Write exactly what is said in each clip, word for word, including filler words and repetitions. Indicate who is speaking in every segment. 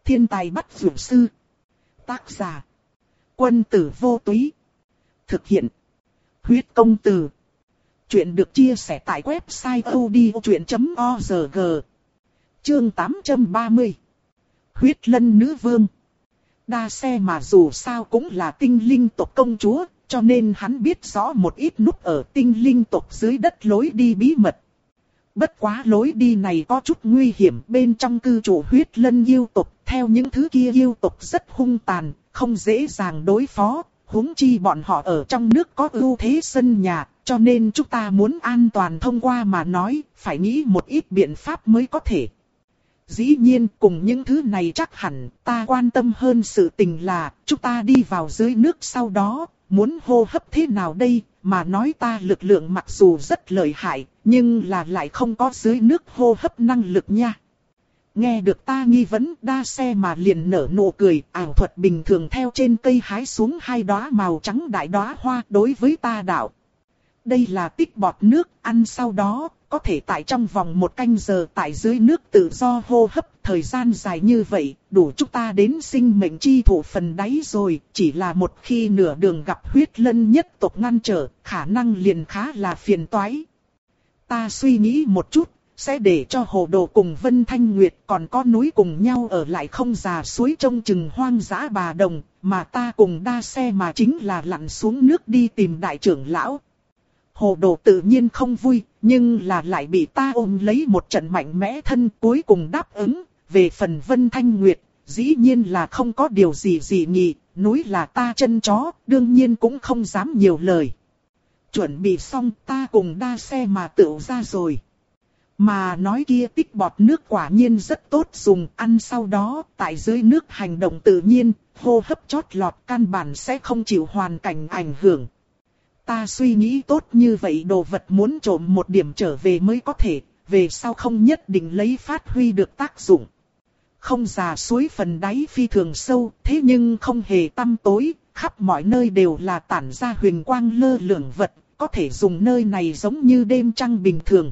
Speaker 1: Thiên tài bắt dược sư. Tác giả. Quân tử vô túy. Thực hiện. Huyết công từ. Chuyện được chia sẻ tại website odchuyện chấm org. Chương tám trăm ba mươi. Huyết lân nữ vương. Đa xe mà dù sao cũng là tinh linh tộc công chúa, cho nên hắn biết rõ một ít núp ở tinh linh tộc dưới đất lối đi bí mật. Bất quá lối đi này có chút nguy hiểm, bên trong cư trụ huyết lân yêu tộc, theo những thứ kia yêu tộc rất hung tàn, không dễ dàng đối phó, huống chi bọn họ ở trong nước có ưu thế sân nhà, cho nên chúng ta muốn an toàn thông qua mà nói, phải nghĩ một ít biện pháp mới có thể. Dĩ nhiên cùng những thứ này chắc hẳn ta quan tâm hơn sự tình là chúng ta đi vào dưới nước sau đó, muốn hô hấp thế nào đây, mà nói ta lực lượng mặc dù rất lợi hại, nhưng là lại không có dưới nước hô hấp năng lực nha. Nghe được ta nghi vấn, đa xe mà liền nở nụ cười, ảo thuật bình thường theo trên cây hái xuống hai đóa màu trắng đại đóa hoa đối với ta đạo. Đây là tích bọt nước, ăn sau đó, có thể tại trong vòng một canh giờ tại dưới nước tự do hô hấp, thời gian dài như vậy, đủ chúng ta đến sinh mệnh chi thủ phần đáy rồi, chỉ là một khi nửa đường gặp huyết lân nhất tộc ngăn trở, khả năng liền khá là phiền toái. Ta suy nghĩ một chút, sẽ để cho Hồ Đồ cùng Vân Thanh Nguyệt còn có núi cùng nhau ở lại không già suối trông chừng hoang dã bà đồng, mà ta cùng đa xe mà chính là lặn xuống nước đi tìm đại trưởng lão. Hồ Đồ tự nhiên không vui, nhưng là lại bị ta ôm lấy một trận mạnh mẽ thân, cuối cùng đáp ứng. Về phần Vân Thanh Nguyệt, dĩ nhiên là không có điều gì dị nghị, núi là ta chân chó, đương nhiên cũng không dám nhiều lời. Chuẩn bị xong, ta cùng đa xe mà tựu ra rồi. Mà nói kia tích bọt nước quả nhiên rất tốt dùng, ăn sau đó, tại dưới nước hành động tự nhiên, hô hấp chót lọt căn bản sẽ không chịu hoàn cảnh ảnh hưởng. Ta suy nghĩ tốt như vậy đồ vật muốn trộm một điểm trở về mới có thể, về sau không nhất định lấy phát huy được tác dụng. Không già suối phần đáy phi thường sâu, thế nhưng không hề tăm tối, khắp mọi nơi đều là tản ra huyền quang lơ lửng vật, có thể dùng nơi này giống như đêm trăng bình thường.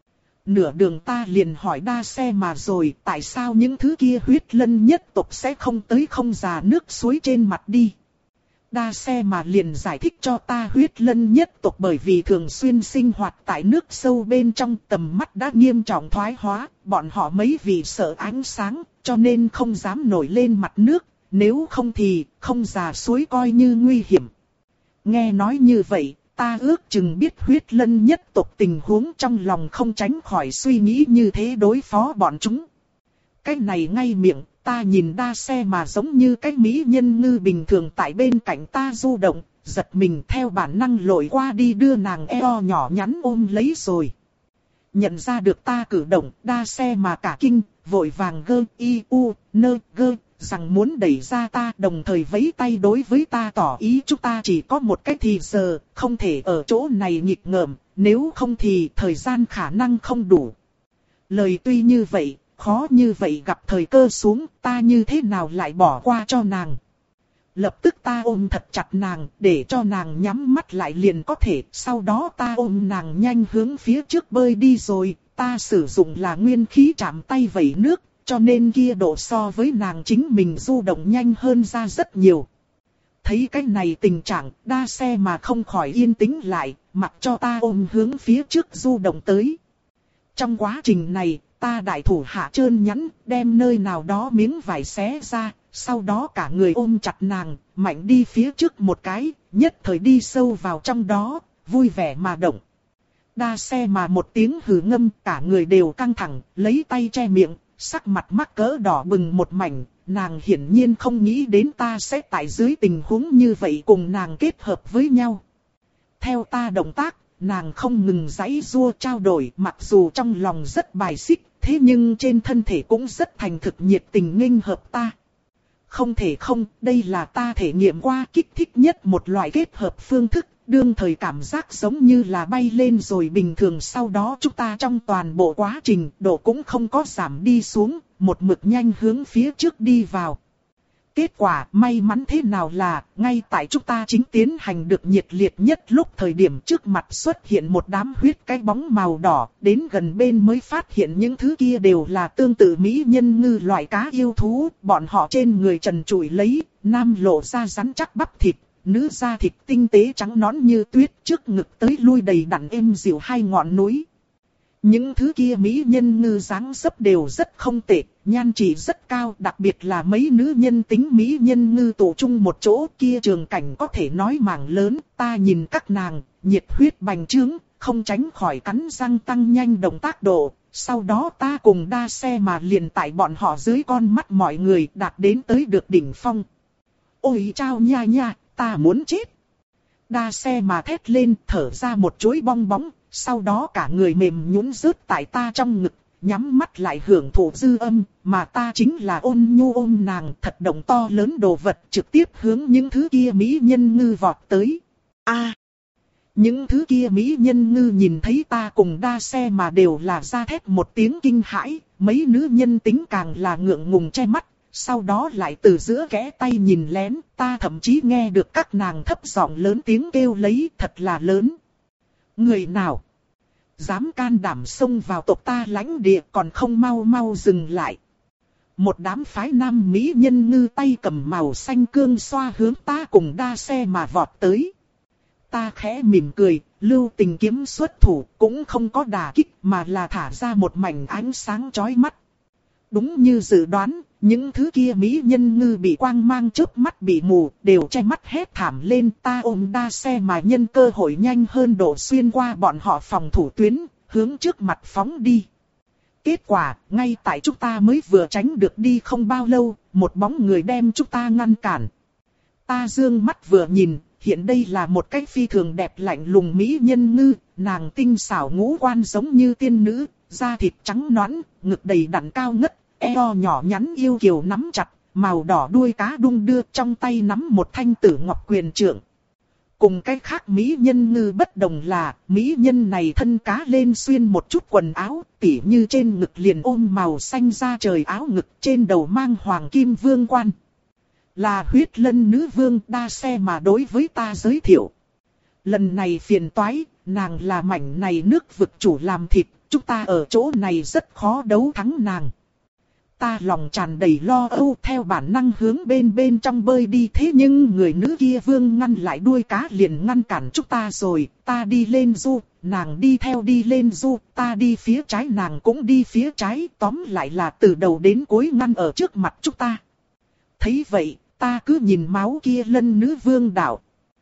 Speaker 1: Nửa đường ta liền hỏi đa xe mà rồi, tại sao những thứ kia huyết lân nhất tộc sẽ không tới không già nước suối trên mặt đi. Đa xe mà liền giải thích cho ta huyết lân nhất tộc bởi vì thường xuyên sinh hoạt tại nước sâu bên trong tầm mắt đã nghiêm trọng thoái hóa, bọn họ mấy vì sợ ánh sáng, cho nên không dám nổi lên mặt nước, nếu không thì không già suối coi như nguy hiểm. Nghe nói như vậy, ta ước chừng biết huyết lân nhất tộc tình huống trong lòng không tránh khỏi suy nghĩ như thế đối phó bọn chúng. Cái này ngay miệng. Ta nhìn đa xe mà giống như cái mỹ nhân ngư bình thường tại bên cạnh ta du động, giật mình theo bản năng lội qua đi đưa nàng eo nhỏ nhắn ôm lấy rồi. Nhận ra được ta cử động, đa xe mà cả kinh, vội vàng gơ y u nơ gơ, rằng muốn đẩy ra ta, đồng thời vẫy tay đối với ta tỏ ý chúng ta chỉ có một cách thì giờ, không thể ở chỗ này nghịch ngợm, nếu không thì thời gian khả năng không đủ. Lời tuy như vậy, khó như vậy gặp thời cơ xuống, ta như thế nào lại bỏ qua cho nàng. Lập tức ta ôm thật chặt nàng, để cho nàng nhắm mắt lại liền có thể, sau đó ta ôm nàng nhanh hướng phía trước bơi đi rồi, ta sử dụng là nguyên khí chạm tay vẩy nước, cho nên kia độ so với nàng chính mình du động nhanh hơn ra rất nhiều. Thấy cái này tình trạng, đa xe mà không khỏi yên tĩnh lại, mặc cho ta ôm hướng phía trước du động tới. Trong quá trình này, ta đại thủ hạ trơn nhẵn, đem nơi nào đó miếng vải xé ra, sau đó cả người ôm chặt nàng, mạnh đi phía trước một cái, nhất thời đi sâu vào trong đó, vui vẻ mà động. Đa xe mà một tiếng hừ ngâm, cả người đều căng thẳng, lấy tay che miệng, sắc mặt mắc cỡ đỏ bừng một mảnh, nàng hiển nhiên không nghĩ đến ta sẽ tại dưới tình huống như vậy cùng nàng kết hợp với nhau. Theo ta động tác, nàng không ngừng giãy giụa trao đổi, mặc dù trong lòng rất bài xích, thế nhưng trên thân thể cũng rất thành thực nhiệt tình nghênh hợp ta. Không thể không, đây là ta thể nghiệm qua kích thích nhất một loại kết hợp phương thức, đương thời cảm giác giống như là bay lên rồi bình thường, sau đó chúng ta trong toàn bộ quá trình độ cũng không có giảm đi xuống, một mực nhanh hướng phía trước đi vào. Kết quả may mắn thế nào là, ngay tại chúng ta chính tiến hành được nhiệt liệt nhất lúc thời điểm trước mặt xuất hiện một đám huyết cái bóng màu đỏ, đến gần bên mới phát hiện những thứ kia đều là tương tự mỹ nhân ngư loại cá yêu thú, bọn họ trên người trần trụi lấy, nam lộ ra rắn chắc bắp thịt, nữ da thịt tinh tế trắng nõn như tuyết, trước ngực tới lui đầy đặn êm dịu hai ngọn núi. Những thứ kia mỹ nhân ngư dáng dấp đều rất không tệ, nhan trị rất cao, đặc biệt là mấy nữ nhân tính mỹ nhân ngư tụ chung một chỗ kia trường cảnh có thể nói mảng lớn, ta nhìn các nàng, nhiệt huyết bành trướng, không tránh khỏi cắn răng tăng nhanh động tác độ, sau đó ta cùng đa xe mà liền tại bọn họ dưới con mắt mọi người đạt đến tới được đỉnh phong. Ôi chao nha nha, ta muốn chết. Đa xe mà thét lên thở ra một chuỗi bong bóng, sau đó cả người mềm nhũn rớt tại ta trong ngực, nhắm mắt lại hưởng thụ dư âm, mà ta chính là ôn nhu ôm nàng, thật động to lớn đồ vật trực tiếp hướng những thứ kia mỹ nhân ngư vọt tới. A, à, những thứ kia mỹ nhân ngư nhìn thấy ta cùng đa xe mà đều là ra thét một tiếng kinh hãi, mấy nữ nhân tính càng là ngượng ngùng che mắt, sau đó lại từ giữa kẽ tay nhìn lén, ta thậm chí nghe được các nàng thấp giọng lớn tiếng kêu lấy, thật là lớn. Người nào dám can đảm xông vào tộc ta lãnh địa còn không mau mau dừng lại. Một đám phái nam mỹ nhân ngư tay cầm màu xanh cương xoa hướng ta cùng đa xe mà vọt tới. Ta khẽ mỉm cười, lưu tình kiếm xuất thủ, cũng không có đả kích mà là thả ra một mảnh ánh sáng chói mắt. Đúng như dự đoán, những thứ kia mỹ nhân ngư bị quang mang chớp mắt bị mù, đều che mắt hét thảm lên. Ta ôm đa xe mà nhân cơ hội nhanh hơn độ xuyên qua bọn họ phòng thủ tuyến, hướng trước mặt phóng đi. Kết quả, ngay tại chúng ta mới vừa tránh được đi không bao lâu, một bóng người đem chúng ta ngăn cản. Ta dương mắt vừa nhìn, hiện đây là một cái phi thường đẹp lạnh lùng mỹ nhân ngư, nàng tinh xảo ngũ quan giống như tiên nữ, da thịt trắng nõn, ngực đầy đặn cao ngất, eo nhỏ nhắn yêu kiều nắm chặt, màu đỏ đuôi cá đung đưa, trong tay nắm một thanh tử ngọc quyền trượng. Cùng cái khác mỹ nhân ngư bất đồng là, mỹ nhân này thân cá lên xuyên một chút quần áo, tỉ như trên ngực liền ôm màu xanh da trời áo ngực, trên đầu mang hoàng kim vương quan. Là huyết lân nữ vương đa xe mà đối với ta giới thiệu. Lần này phiền toái, nàng là mảnh này nước vực chủ làm thịt, chúng ta ở chỗ này rất khó đấu thắng nàng. Ta lòng tràn đầy lo âu theo bản năng hướng bên bên trong bơi đi, thế nhưng người nữ kia vương ngăn lại đuôi cá liền ngăn cản chúng ta rồi. Ta đi lên du, nàng đi theo đi lên du, ta đi phía trái nàng cũng đi phía trái, tóm lại là từ đầu đến cuối ngăn ở trước mặt chúng ta. Thấy vậy, ta cứ nhìn máu kia lân nữ vương đạo.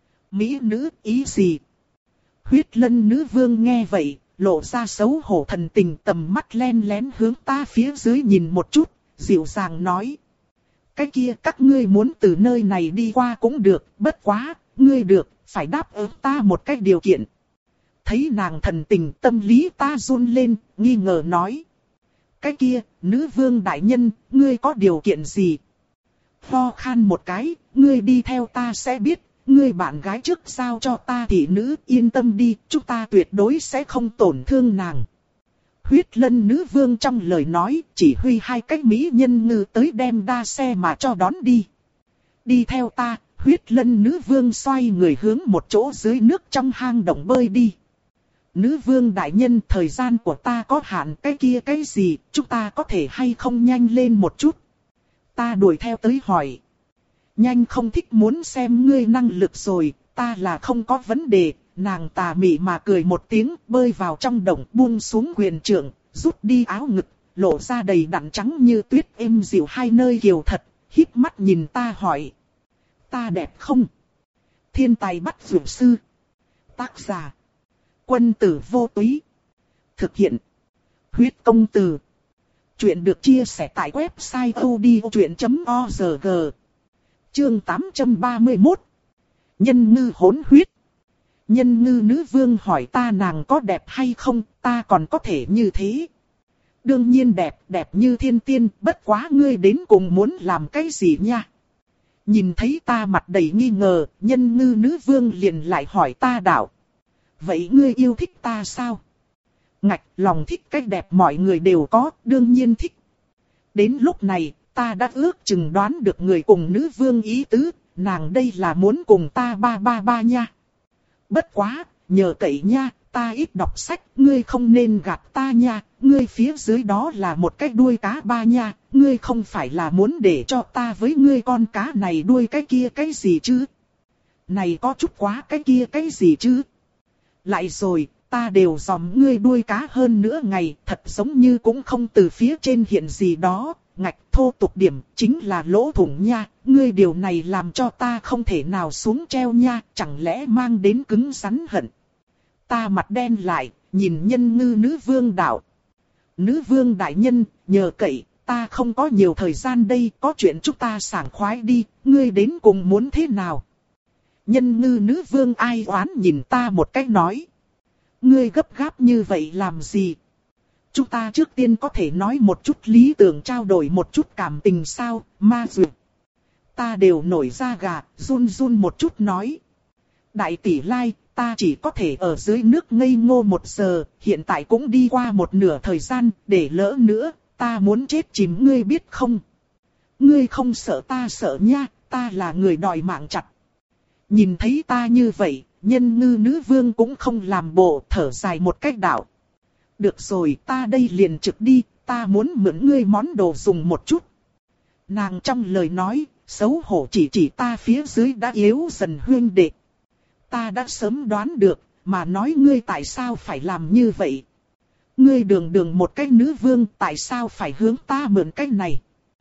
Speaker 1: Mỹ nữ ý gì? Huyết lân nữ vương nghe vậy, lộ ra xấu hổ thần tình, tầm mắt len lén hướng ta phía dưới nhìn một chút, dịu dàng nói. Cái kia các ngươi muốn từ nơi này đi qua cũng được, bất quá, ngươi được, phải đáp ứng ta một cái điều kiện. Thấy nàng thần tình, tâm lý ta run lên, nghi ngờ nói. Cái kia, nữ vương đại nhân, ngươi có điều kiện gì? Ho khan một cái, ngươi đi theo ta sẽ biết. Ngươi bạn gái trước giao cho ta thị nữ, yên tâm đi, chúng ta tuyệt đối sẽ không tổn thương nàng. Huyết lân nữ vương trong lời nói, chỉ huy hai cách mỹ nhân ngư tới đem đa xe mà cho đón đi. Đi theo ta, huyết lân nữ vương xoay người hướng một chỗ dưới nước trong hang động bơi đi. Nữ vương đại nhân, thời gian của ta có hạn, cái kia cái gì, chúng ta có thể hay không nhanh lên một chút. Ta đuổi theo tới hỏi. Nhanh không thích muốn xem ngươi năng lực rồi, ta là không có vấn đề. Nàng tà mị mà cười một tiếng, bơi vào trong động, buông xuống quyền trượng, rút đi áo ngực, lộ ra đầy đặn trắng như tuyết êm dịu hai nơi kiều thật, híp mắt nhìn ta hỏi. Ta đẹp không? Thiên tài bắt dược sư. Tác giả. Quân tử vô túy. Thực hiện. Huyết công từ. Chuyện được chia sẻ tại website odchuyện chấm org. Chương tám trăm ba mươi mốt. Nhân ngư hỗn huyết. Nhân ngư nữ vương hỏi ta nàng có đẹp hay không, ta còn có thể như thế. Đương nhiên đẹp, đẹp như thiên tiên, bất quá ngươi đến cùng muốn làm cái gì nha. Nhìn thấy ta mặt đầy nghi ngờ, nhân ngư nữ vương liền lại hỏi ta đạo. Vậy ngươi yêu thích ta sao? Ngạch, lòng thích cái đẹp mọi người đều có, đương nhiên thích. Đến lúc này, ta đã ước chừng đoán được người cùng nữ vương ý tứ, nàng đây là muốn cùng ta ba ba ba nha. Bất quá, nhờ cậy nha, ta ít đọc sách, ngươi không nên gạt ta nha, ngươi phía dưới đó là một cái đuôi cá ba nha, ngươi không phải là muốn để cho ta với ngươi con cá này đuôi cái kia cái gì chứ? Này có chút quá cái kia cái gì chứ? Lại rồi, ta đều dòm ngươi đuôi cá hơn nữa ngày, thật giống như cũng không từ phía trên hiện gì đó, ngạch thô tục điểm, chính là lỗ thủng nha, ngươi điều này làm cho ta không thể nào xuống treo nha, chẳng lẽ mang đến cứng rắn hận. Ta mặt đen lại, nhìn nhân ngư nữ vương đạo. Nữ vương đại nhân, nhờ cậy, ta không có nhiều thời gian đây, có chuyện chúng ta sảng khoái đi, ngươi đến cùng muốn thế nào? Nhân ngư nữ vương ai oán nhìn ta một cách nói. Ngươi gấp gáp như vậy làm gì? Chúng ta trước tiên có thể nói một chút lý tưởng trao đổi một chút cảm tình sao, ma duyệt. Ta đều nổi da gà, run run một chút nói. Đại tỷ lai, ta chỉ có thể ở dưới nước ngây ngô một giờ, hiện tại cũng đi qua một nửa thời gian, để lỡ nữa, ta muốn chết chìm ngươi biết không? Ngươi không sợ ta sợ nha, ta là người đòi mạng chặt. Nhìn thấy ta như vậy, nhân ngư nữ vương cũng không làm bộ, thở dài một cách đạo. Được rồi, ta đây liền trực đi, ta muốn mượn ngươi món đồ dùng một chút. Nàng trong lời nói, xấu hổ chỉ chỉ ta phía dưới đã yếu dần huyên đệ. Ta đã sớm đoán được, mà nói ngươi tại sao phải làm như vậy. Ngươi đường đường một cái nữ vương, tại sao phải hướng ta mượn cái này?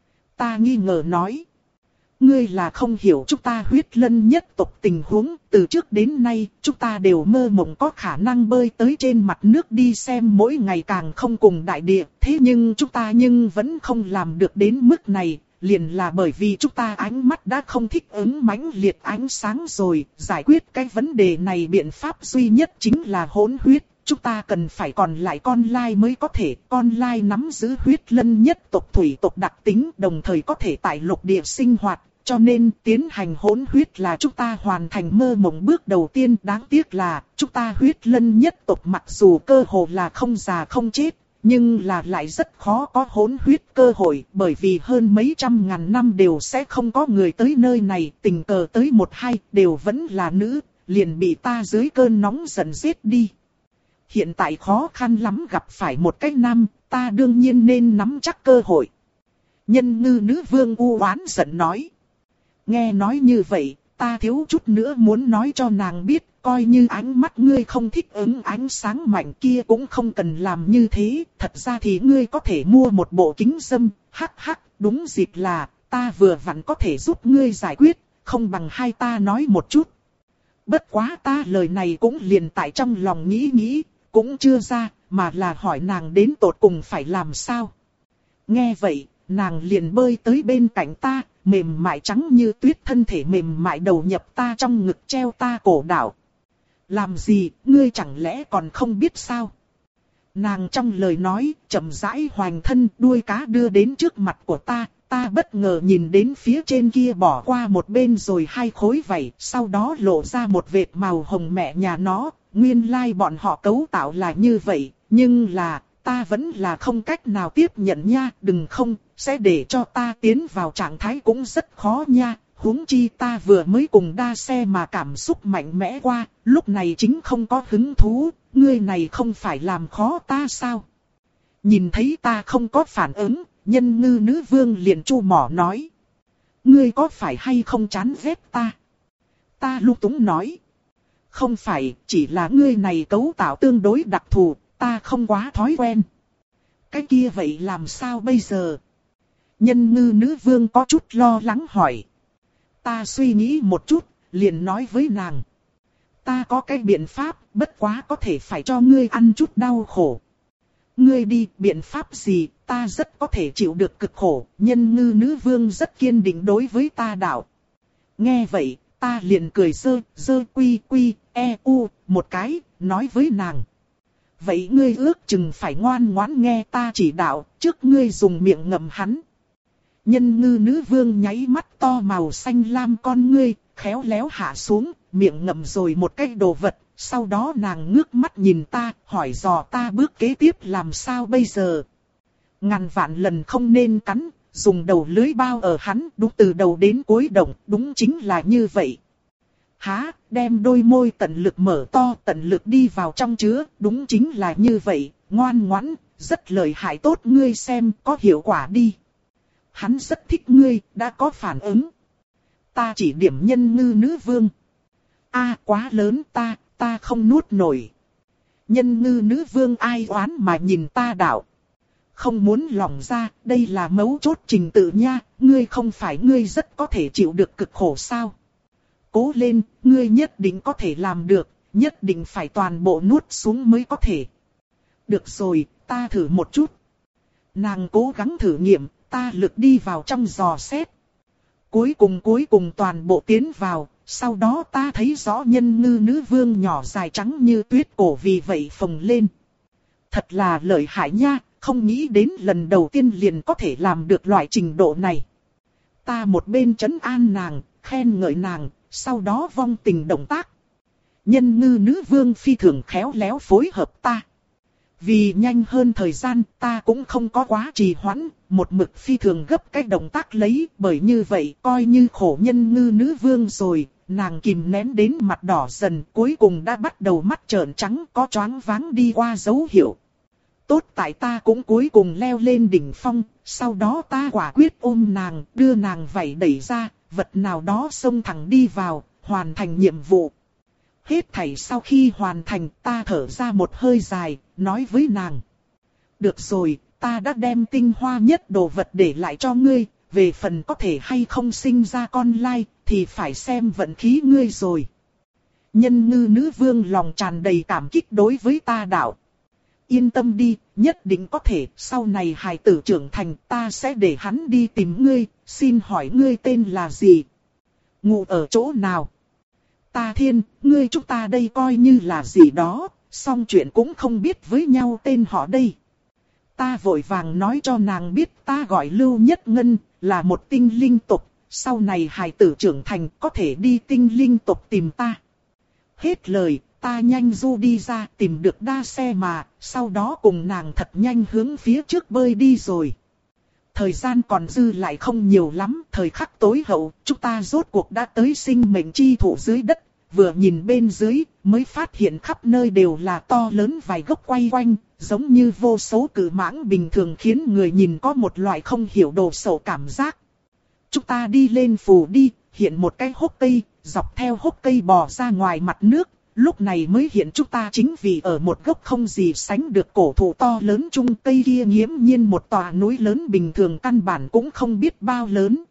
Speaker 1: Ta nghi ngờ nói. Ngươi là không hiểu chúng ta huyết lân nhất tộc tình huống, từ trước đến nay, chúng ta đều mơ mộng có khả năng bơi tới trên mặt nước đi xem mỗi ngày càng không cùng đại địa, thế nhưng chúng ta nhưng vẫn không làm được đến mức này, liền là bởi vì chúng ta ánh mắt đã không thích ứng mãnh liệt ánh sáng rồi, giải quyết cái vấn đề này biện pháp duy nhất chính là hỗn huyết. Chúng ta cần phải còn lại con lai mới có thể, con lai nắm giữ huyết lân nhất tộc thủy tộc đặc tính, đồng thời có thể tại lục địa sinh hoạt, cho nên tiến hành hỗn huyết là chúng ta hoàn thành mơ mộng bước đầu tiên. Đáng tiếc là, chúng ta huyết lân nhất tộc mặc dù cơ hồ là không già không chết, nhưng là lại rất khó có hỗn huyết cơ hội, bởi vì hơn mấy trăm ngàn năm đều sẽ không có người tới nơi này, tình cờ tới một hai, đều vẫn là nữ, liền bị ta dưới cơn nóng giận giết đi. Hiện tại khó khăn lắm gặp phải một cái nam, ta đương nhiên nên nắm chắc cơ hội. Nhân ngư nữ vương u oán giận nói. Nghe nói như vậy, ta thiếu chút nữa muốn nói cho nàng biết, coi như ánh mắt ngươi không thích ứng ánh sáng mạnh kia cũng không cần làm như thế. Thật ra thì ngươi có thể mua một bộ kính râm, hắc hắc, đúng dịp là, ta vừa vặn có thể giúp ngươi giải quyết, không bằng hai ta nói một chút. Bất quá ta lời này cũng liền tại trong lòng nghĩ nghĩ, cũng chưa ra, mà là hỏi nàng đến tột cùng phải làm sao. Nghe vậy, nàng liền bơi tới bên cạnh ta, mềm mại trắng như tuyết thân thể mềm mại đầu nhập ta trong ngực treo ta cổ đạo. Làm gì, ngươi chẳng lẽ còn không biết sao? Nàng trong lời nói, chậm rãi hoành thân, đuôi cá đưa đến trước mặt của ta, ta bất ngờ nhìn đến phía trên kia bỏ qua một bên rồi hai khối vảy, sau đó lộ ra một vệt màu hồng mẹ nhà nó, nguyên lai like bọn họ cấu tạo là như vậy, nhưng là, ta vẫn là không cách nào tiếp nhận nha, đừng không, sẽ để cho ta tiến vào trạng thái cũng rất khó nha, huống chi ta vừa mới cùng đa xe mà cảm xúc mạnh mẽ qua, lúc này chính không có hứng thú, ngươi này không phải làm khó ta sao? Nhìn thấy ta không có phản ứng, nhân ngư nữ vương liền chu mỏ nói. Ngươi có phải hay không chán ghét ta? Ta lung túng nói. Không phải, chỉ là ngươi này cấu tạo tương đối đặc thù, ta không quá thói quen. Cái kia vậy làm sao bây giờ? Nhân ngư nữ vương có chút lo lắng hỏi. Ta suy nghĩ một chút, liền nói với nàng. Ta có cái biện pháp, bất quá có thể phải cho ngươi ăn chút đau khổ. Ngươi đi, biện pháp gì, ta rất có thể chịu được cực khổ. Nhân ngư nữ vương rất kiên định đối với ta đạo. Nghe vậy, ta liền cười dơ, dơ quy quy, e u, một cái, nói với nàng. Vậy ngươi ước chừng phải ngoan ngoãn nghe ta chỉ đạo, trước ngươi dùng miệng ngậm hắn. Nhân ngư nữ vương nháy mắt to màu xanh lam con ngươi, khéo léo hạ xuống, miệng ngậm rồi một cái đồ vật. Sau đó nàng ngước mắt nhìn ta, hỏi dò ta bước kế tiếp làm sao bây giờ. Ngàn vạn lần không nên cắn, dùng đầu lưới bao ở hắn, đúng từ đầu đến cuối động, đúng chính là như vậy. Há, đem đôi môi tận lực mở to, tận lực đi vào trong chứa, đúng chính là như vậy, ngoan ngoãn, rất lợi hại tốt ngươi xem có hiệu quả đi. Hắn rất thích ngươi, đã có phản ứng. Ta chỉ điểm nhân ngư nữ vương. A quá lớn ta, ta không nuốt nổi. Nhân ngư nữ vương ai oán mà nhìn ta đạo. Không muốn lỏng ra, đây là mấu chốt trình tự nha, ngươi không phải ngươi rất có thể chịu được cực khổ sao. Cố lên, ngươi nhất định có thể làm được, nhất định phải toàn bộ nuốt xuống mới có thể. Được rồi, ta thử một chút. Nàng cố gắng thử nghiệm, ta lực đi vào trong giò xét. Cuối cùng cuối cùng toàn bộ tiến vào, sau đó ta thấy rõ nhân ngư nữ vương nhỏ dài trắng như tuyết cổ vì vậy phồng lên. Thật là lợi hại nha, không nghĩ đến lần đầu tiên liền có thể làm được loại trình độ này. Ta một bên trấn an nàng, khen ngợi nàng, sau đó vong tình động tác. Nhân ngư nữ vương phi thường khéo léo phối hợp ta. Vì nhanh hơn thời gian, ta cũng không có quá trì hoãn, một mực phi thường gấp cái động tác lấy, bởi như vậy coi như khổ nhân ngư nữ vương rồi, nàng kìm nén đến mặt đỏ dần, cuối cùng đã bắt đầu mắt trợn trắng có choáng váng đi qua dấu hiệu. Tốt tại ta cũng cuối cùng leo lên đỉnh phong, sau đó ta quả quyết ôm nàng, đưa nàng vảy đẩy ra, vật nào đó xông thẳng đi vào, hoàn thành nhiệm vụ. Hết thảy sau khi hoàn thành ta thở ra một hơi dài, nói với nàng. Được rồi, ta đã đem tinh hoa nhất đồ vật để lại cho ngươi, về phần có thể hay không sinh ra con lai, thì phải xem vận khí ngươi rồi. Nhân ngư nữ vương lòng tràn đầy cảm kích đối với ta đạo. Yên tâm đi, nhất định có thể, sau này hài tử trưởng thành ta sẽ để hắn đi tìm ngươi, xin hỏi ngươi tên là gì? Ngủ ở chỗ nào? Ta thiên, ngươi chúng ta đây coi như là gì đó, xong chuyện cũng không biết với nhau tên họ đây. Ta vội vàng nói cho nàng biết ta gọi Lưu Nhất Ngân, là một tinh linh tộc, sau này hài tử trưởng thành có thể đi tinh linh tộc tìm ta. Hết lời, ta nhanh du đi ra tìm được đa xe mà, sau đó cùng nàng thật nhanh hướng phía trước bơi đi rồi. Thời gian còn dư lại không nhiều lắm, thời khắc tối hậu, chúng ta rốt cuộc đã tới sinh mệnh chi thụ dưới đất, vừa nhìn bên dưới, mới phát hiện khắp nơi đều là to lớn vài gốc quay quanh, giống như vô số cự mãng bình thường khiến người nhìn có một loại không hiểu đồ sộ cảm giác. Chúng ta đi lên phù đi, hiện một cái hốc cây, dọc theo hốc cây bò ra ngoài mặt nước. Lúc này mới hiện chúng ta chính vì ở một gốc không gì sánh được cổ thụ to lớn chung cây kia nghiễm nhiên một tòa núi lớn bình thường căn bản cũng không biết bao lớn.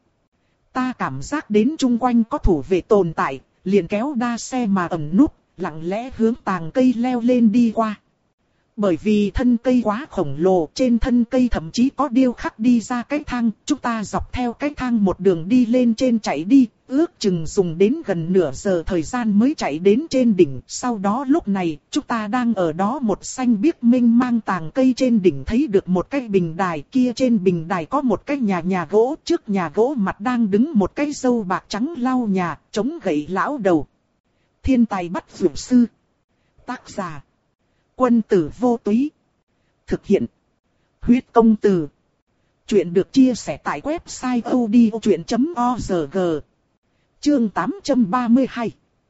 Speaker 1: Ta cảm giác đến chung quanh có thủ vệ tồn tại, liền kéo đa xe mà ẩn núp, lặng lẽ hướng tàng cây leo lên đi qua. Bởi vì thân cây quá khổng lồ, trên thân cây thậm chí có điêu khắc đi ra cái thang, chúng ta dọc theo cái thang một đường đi lên trên chạy đi, ước chừng dùng đến gần nửa giờ thời gian mới chạy đến trên đỉnh. Sau đó lúc này, chúng ta đang ở đó một xanh biếc mênh mang tàng cây trên đỉnh thấy được một cái bình đài, kia trên bình đài có một cái nhà nhà gỗ, trước nhà gỗ mặt đang đứng một cái râu bạc trắng lau nhà, chống gậy lão đầu. Thiên tài bắt dược sư. Tác giả Quân tử vô túy. Thực hiện Huyết công từ. Chuyện được chia sẻ tại website odchuyện chấm org. Chương tám trăm ba mươi hai.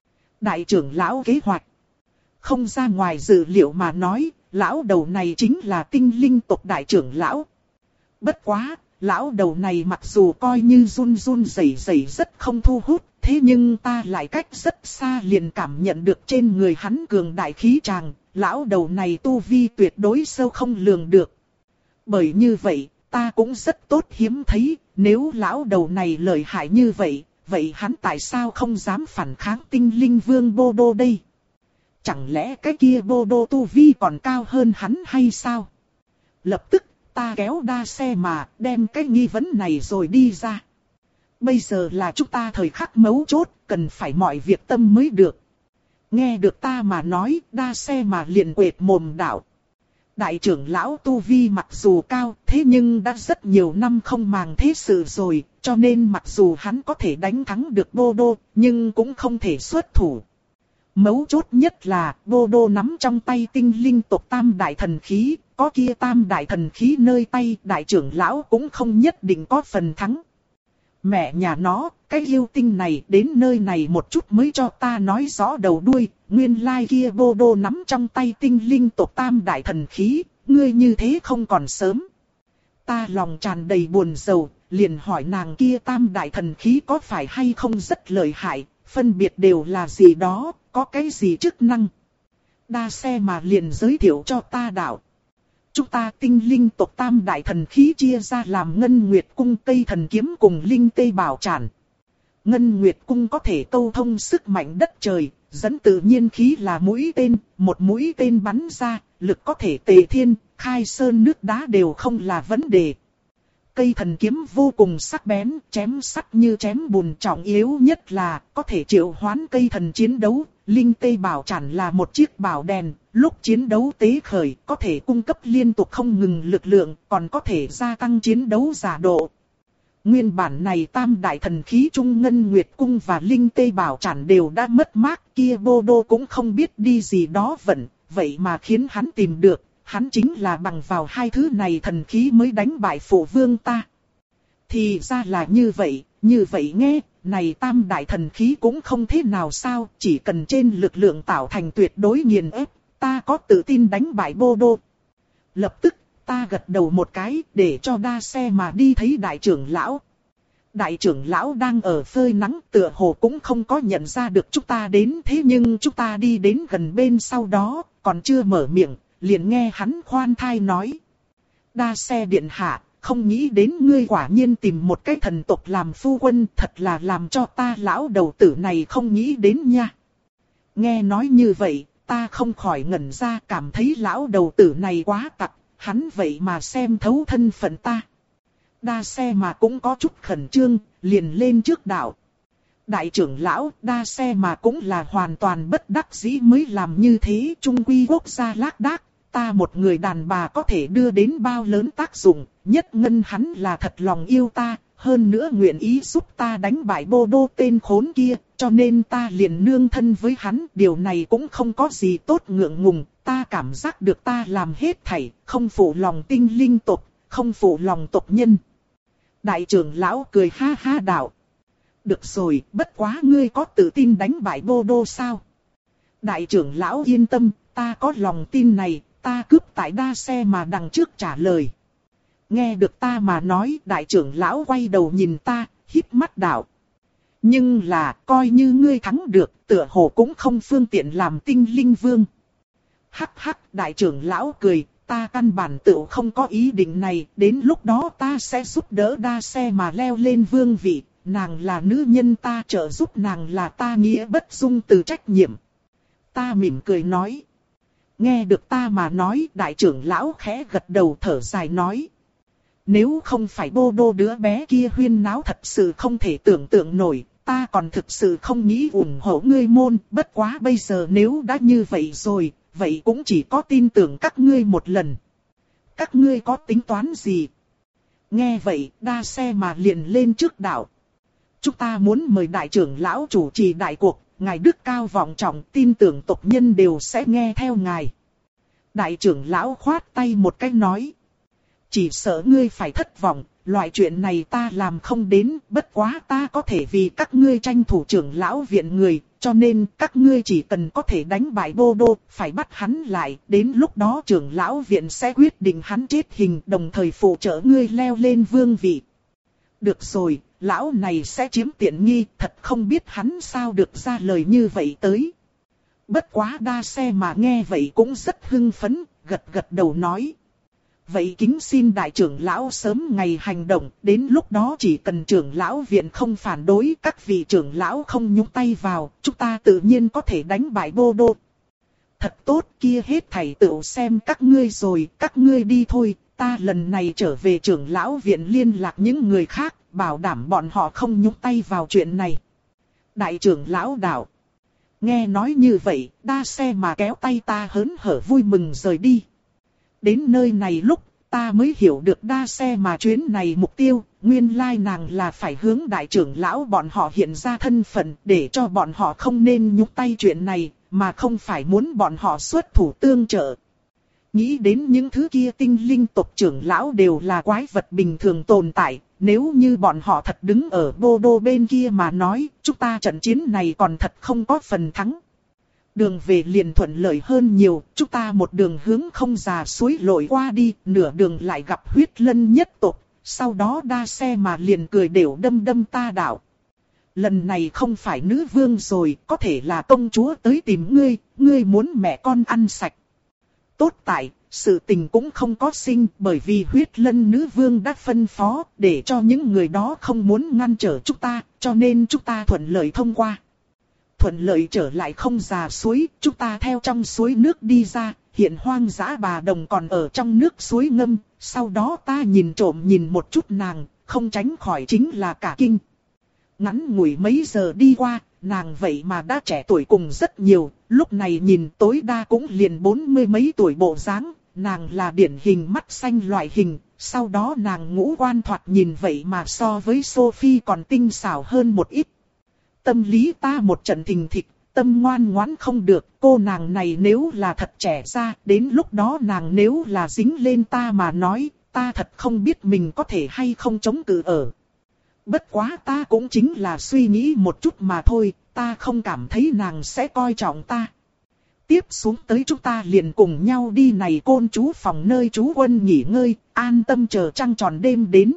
Speaker 1: Đại trưởng lão kế hoạch. Không ra ngoài dự liệu mà nói, lão đầu này chính là tinh linh tộc đại trưởng lão. Bất quá, lão đầu này mặc dù coi như run run rẩy rẩy rất không thu hút, thế nhưng ta lại cách rất xa liền cảm nhận được trên người hắn cường đại khí tràng. Lão đầu này tu vi tuyệt đối sâu không lường được. Bởi như vậy, ta cũng rất tốt hiếm thấy, nếu lão đầu này lợi hại như vậy, vậy hắn tại sao không dám phản kháng tinh linh vương Bô Đô đây? Chẳng lẽ cái kia Bô Đô tu vi còn cao hơn hắn hay sao? Lập tức, ta kéo đa xe mà, đem cái nghi vấn này rồi đi ra. Bây giờ là chúng ta thời khắc mấu chốt, cần phải mọi việc tâm mới được. Nghe được ta mà nói, đa xe mà liền quệt mồm đạo. Đại trưởng lão tu vi mặc dù cao, thế nhưng đã rất nhiều năm không màng thế sự rồi, cho nên mặc dù hắn có thể đánh thắng được Bô Đô, nhưng cũng không thể xuất thủ. Mấu chốt nhất là, Bô Đô nắm trong tay tinh linh tộc tam đại thần khí, có kia tam đại thần khí nơi tay, đại trưởng lão cũng không nhất định có phần thắng. Mẹ nhà nó, cái yêu tinh này đến nơi này một chút mới cho ta nói rõ đầu đuôi, nguyên lai kia Bô Đô nắm trong tay tinh linh tộc tam đại thần khí, ngươi như thế không còn sớm. Ta lòng tràn đầy buồn rầu, liền hỏi nàng kia tam đại thần khí có phải hay không rất lợi hại, phân biệt đều là gì đó, có cái gì chức năng. Đa xe mà liền giới thiệu cho ta đạo. Chúng ta tinh linh tộc tam đại thần khí chia ra làm Ngân Nguyệt Cung, Cây Thần Kiếm cùng Linh Tê Bảo Tràn. Ngân Nguyệt Cung có thể câu thông sức mạnh đất trời, dẫn tự nhiên khí là mũi tên, một mũi tên bắn ra, lực có thể tề thiên, khai sơn nước đá đều không là vấn đề. Cây Thần Kiếm vô cùng sắc bén, chém sắt như chém bùn, trọng yếu nhất là có thể triệu hoán cây thần chiến đấu. Linh Tê Bảo Tràn là một chiếc bảo đèn, lúc chiến đấu tế khởi có thể cung cấp liên tục không ngừng lực lượng, còn có thể gia tăng chiến đấu giả độ. Nguyên bản này tam đại thần khí Trung Ngân Nguyệt Cung và Linh Tê Bảo Tràn đều đã mất mát, kia Bô Đô cũng không biết đi gì đó vận, vậy mà khiến hắn tìm được, hắn chính là bằng vào hai thứ này thần khí mới đánh bại phụ vương ta. Thì ra là như vậy, như vậy nghe, này tam đại thần khí cũng không thế nào sao, chỉ cần trên lực lượng tạo thành tuyệt đối nghiền ép, ta có tự tin đánh bại Bô Đô. Lập tức, ta gật đầu một cái, để cho đa xe mà đi thấy đại trưởng lão. Đại trưởng lão đang ở phơi nắng, tựa hồ cũng không có nhận ra được chúng ta đến, thế nhưng chúng ta đi đến gần bên sau đó, còn chưa mở miệng, liền nghe hắn khoan thai nói. Đa xe điện hạ, không nghĩ đến ngươi quả nhiên tìm một cái thần tộc làm phu quân, thật là làm cho ta lão đầu tử này không nghĩ đến nha. Nghe nói như vậy, ta không khỏi ngẩn ra, cảm thấy lão đầu tử này quá tặc, hắn vậy mà xem thấu thân phận ta. Đa xe mà cũng có chút khẩn trương, liền lên trước đạo. Đại trưởng lão, đa xe mà cũng là hoàn toàn bất đắc dĩ mới làm như thế, trung quy quốc gia lác đác. Ta một người đàn bà có thể đưa đến bao lớn tác dụng, nhất ngân hắn là thật lòng yêu ta, hơn nữa nguyện ý giúp ta đánh bại Bô Đô tên khốn kia, cho nên ta liền nương thân với hắn, điều này cũng không có gì tốt ngượng ngùng, ta cảm giác được ta làm hết thảy, không phụ lòng tinh linh tộc, không phụ lòng tộc nhân. Đại trưởng lão cười ha ha đạo. Được rồi, bất quá ngươi có tự tin đánh bại Bô Đô sao? Đại trưởng lão yên tâm, ta có lòng tin này. Ta cướp tại đa xe mà đằng trước trả lời. Nghe được ta mà nói, đại trưởng lão quay đầu nhìn ta, híp mắt đạo. Nhưng là, coi như ngươi thắng được, tựa hồ cũng không phương tiện làm tinh linh vương. Hắc hắc, đại trưởng lão cười, ta căn bản tựu không có ý định này, đến lúc đó ta sẽ giúp đỡ đa xe mà leo lên vương vị, nàng là nữ nhân, ta trợ giúp nàng là ta nghĩa bất dung từ trách nhiệm. Ta mỉm cười nói. Nghe được ta mà nói, đại trưởng lão khẽ gật đầu thở dài nói. Nếu không phải Bô Đô đứa bé kia huyên náo thật sự không thể tưởng tượng nổi, ta còn thực sự không nghĩ ủng hộ ngươi môn, bất quá bây giờ nếu đã như vậy rồi, vậy cũng chỉ có tin tưởng các ngươi một lần. Các ngươi có tính toán gì? Nghe vậy, đa xe mà liền lên trước đạo. Chúng ta muốn mời đại trưởng lão chủ trì đại cuộc. Ngài đức cao vọng trọng, tin tưởng tộc nhân đều sẽ nghe theo ngài. Đại trưởng lão khoát tay một cái nói. Chỉ sợ ngươi phải thất vọng, loại chuyện này ta làm không đến, bất quá ta có thể vì các ngươi tranh thủ trưởng lão viện người, cho nên các ngươi chỉ cần có thể đánh bại Bô Đô, phải bắt hắn lại, đến lúc đó trưởng lão viện sẽ quyết định hắn chết hình, đồng thời phụ trợ ngươi leo lên vương vị. Được rồi. Lão này sẽ chiếm tiện nghi, thật không biết hắn sao được ra lời như vậy tới. Bất quá đa xe mà nghe vậy cũng rất hưng phấn, gật gật đầu nói. Vậy kính xin đại trưởng lão sớm ngày hành động, đến lúc đó chỉ cần trưởng lão viện không phản đối, các vị trưởng lão không nhúng tay vào, chúng ta tự nhiên có thể đánh bại Bô Đô. Thật tốt, kia hết thảy tựu xem các ngươi rồi, các ngươi đi thôi, ta lần này trở về trưởng lão viện liên lạc những người khác. Bảo đảm bọn họ không nhúng tay vào chuyện này. Đại trưởng lão đạo. Nghe nói như vậy, đa xe mà kéo tay ta hớn hở vui mừng rời đi. Đến nơi này lúc, ta mới hiểu được đa xe mà chuyến này mục tiêu, nguyên lai nàng là phải hướng đại trưởng lão bọn họ hiện ra thân phận để cho bọn họ không nên nhúng tay chuyện này. mà không phải muốn bọn họ xuất thủ tương trợ. Nghĩ đến những thứ kia tinh linh tộc trưởng lão đều là quái vật bình thường tồn tại, nếu như bọn họ thật đứng ở Bô Đô bên kia mà nói, chúng ta trận chiến này còn thật không có phần thắng. Đường về liền thuận lợi hơn nhiều, chúng ta một đường hướng không già suối lội qua đi, nửa đường lại gặp huyết lân nhất tộc, sau đó đa xe mà liền cười đều đâm đâm ta đạo. Lần này không phải nữ vương rồi, có thể là công chúa tới tìm ngươi, ngươi muốn mẹ con ăn sạch. Tốt tại, sự tình cũng không có sinh, bởi vì huyết lân nữ vương đã phân phó, để cho những người đó không muốn ngăn trở chúng ta, cho nên chúng ta thuận lợi thông qua. Thuận lợi trở lại không già suối, chúng ta theo trong suối nước đi ra, hiện hoang dã bà đồng còn ở trong nước suối ngâm, sau đó ta nhìn trộm nhìn một chút nàng, không tránh khỏi chính là cả kinh. Ngắn ngủi mấy giờ đi qua, nàng vậy mà đã trẻ tuổi cùng rất nhiều, lúc này nhìn tối đa cũng liền bốn mươi mấy tuổi bộ dáng, nàng là điển hình mắt xanh loại hình, sau đó nàng ngũ quan thoạt nhìn vậy mà so với Sophie còn tinh xảo hơn một ít. Tâm lý ta một trận thình thịch, tâm ngoan ngoãn không được, cô nàng này nếu là thật trẻ ra, đến lúc đó nàng nếu là dính lên ta mà nói, ta thật không biết mình có thể hay không chống cự ở. Bất quá ta cũng chính là suy nghĩ một chút mà thôi, ta không cảm thấy nàng sẽ coi trọng ta. Tiếp xuống tới chúng ta liền cùng nhau đi này côn trú phòng nơi trú quân nghỉ ngơi, an tâm chờ trăng tròn đêm đến.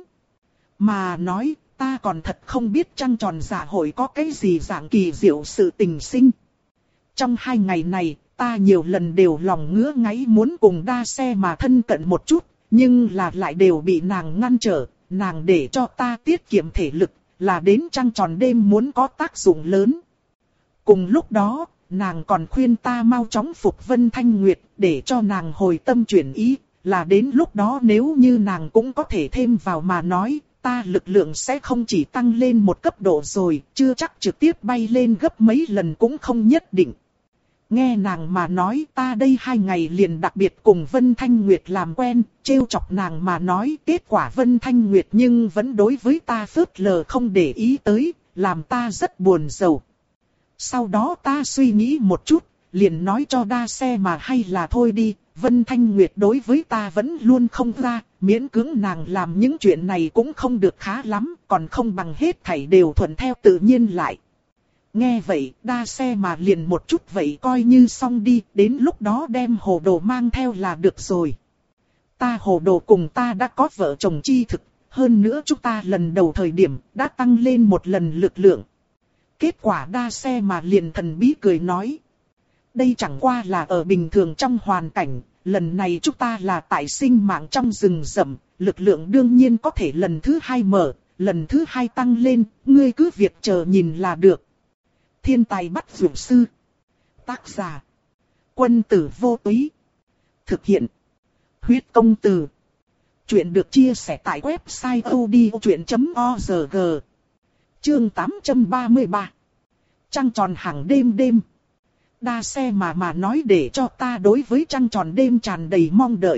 Speaker 1: Mà nói, ta còn thật không biết trăng tròn dạ hội có cái gì dạng kỳ diệu sự tình sinh. Trong hai ngày này, ta nhiều lần đều lòng ngứa ngáy muốn cùng đa xe mà thân cận một chút, nhưng là lại đều bị nàng ngăn trở. Nàng để cho ta tiết kiệm thể lực, là đến trăng tròn đêm muốn có tác dụng lớn. Cùng lúc đó, nàng còn khuyên ta mau chóng phục Vân Thanh Nguyệt, để cho nàng hồi tâm chuyển ý, là đến lúc đó nếu như nàng cũng có thể thêm vào mà nói, ta lực lượng sẽ không chỉ tăng lên một cấp độ rồi, chưa chắc trực tiếp bay lên gấp mấy lần cũng không nhất định. Nghe nàng mà nói ta đây hai ngày liền đặc biệt cùng Vân Thanh Nguyệt làm quen, trêu chọc nàng mà nói kết quả Vân Thanh Nguyệt nhưng vẫn đối với ta phớt lờ không để ý tới, làm ta rất buồn rầu. Sau đó ta suy nghĩ một chút, liền nói cho đa xe mà hay là thôi đi, Vân Thanh Nguyệt đối với ta vẫn luôn không ra, miễn cưỡng nàng làm những chuyện này cũng không được khá lắm, còn không bằng hết thảy đều thuận theo tự nhiên lại. Nghe vậy, đa xe mà liền một chút vậy coi như xong đi, đến lúc đó đem hồ đồ mang theo là được rồi. Ta hồ đồ cùng ta đã có vợ chồng chi thực, hơn nữa chúng ta lần đầu thời điểm đã tăng lên một lần lực lượng. Kết quả đa xe mà liền thần bí cười nói. Đây chẳng qua là ở bình thường trong hoàn cảnh, lần này chúng ta là tại sinh mạng trong rừng rậm, lực lượng đương nhiên có thể lần thứ hai mở, lần thứ hai tăng lên, ngươi cứ việc chờ nhìn là được. Thiên tài bắt vượt sư. Tác giả. Quân tử vô túy. Thực hiện. Huyết công từ. Chuyện được chia sẻ tại website odchuyện chấm org. Chương tám trăm ba mươi ba. Trăng tròn hàng đêm đêm. Đa xe mà mà nói để cho ta đối với trăng tròn đêm tràn đầy mong đợi.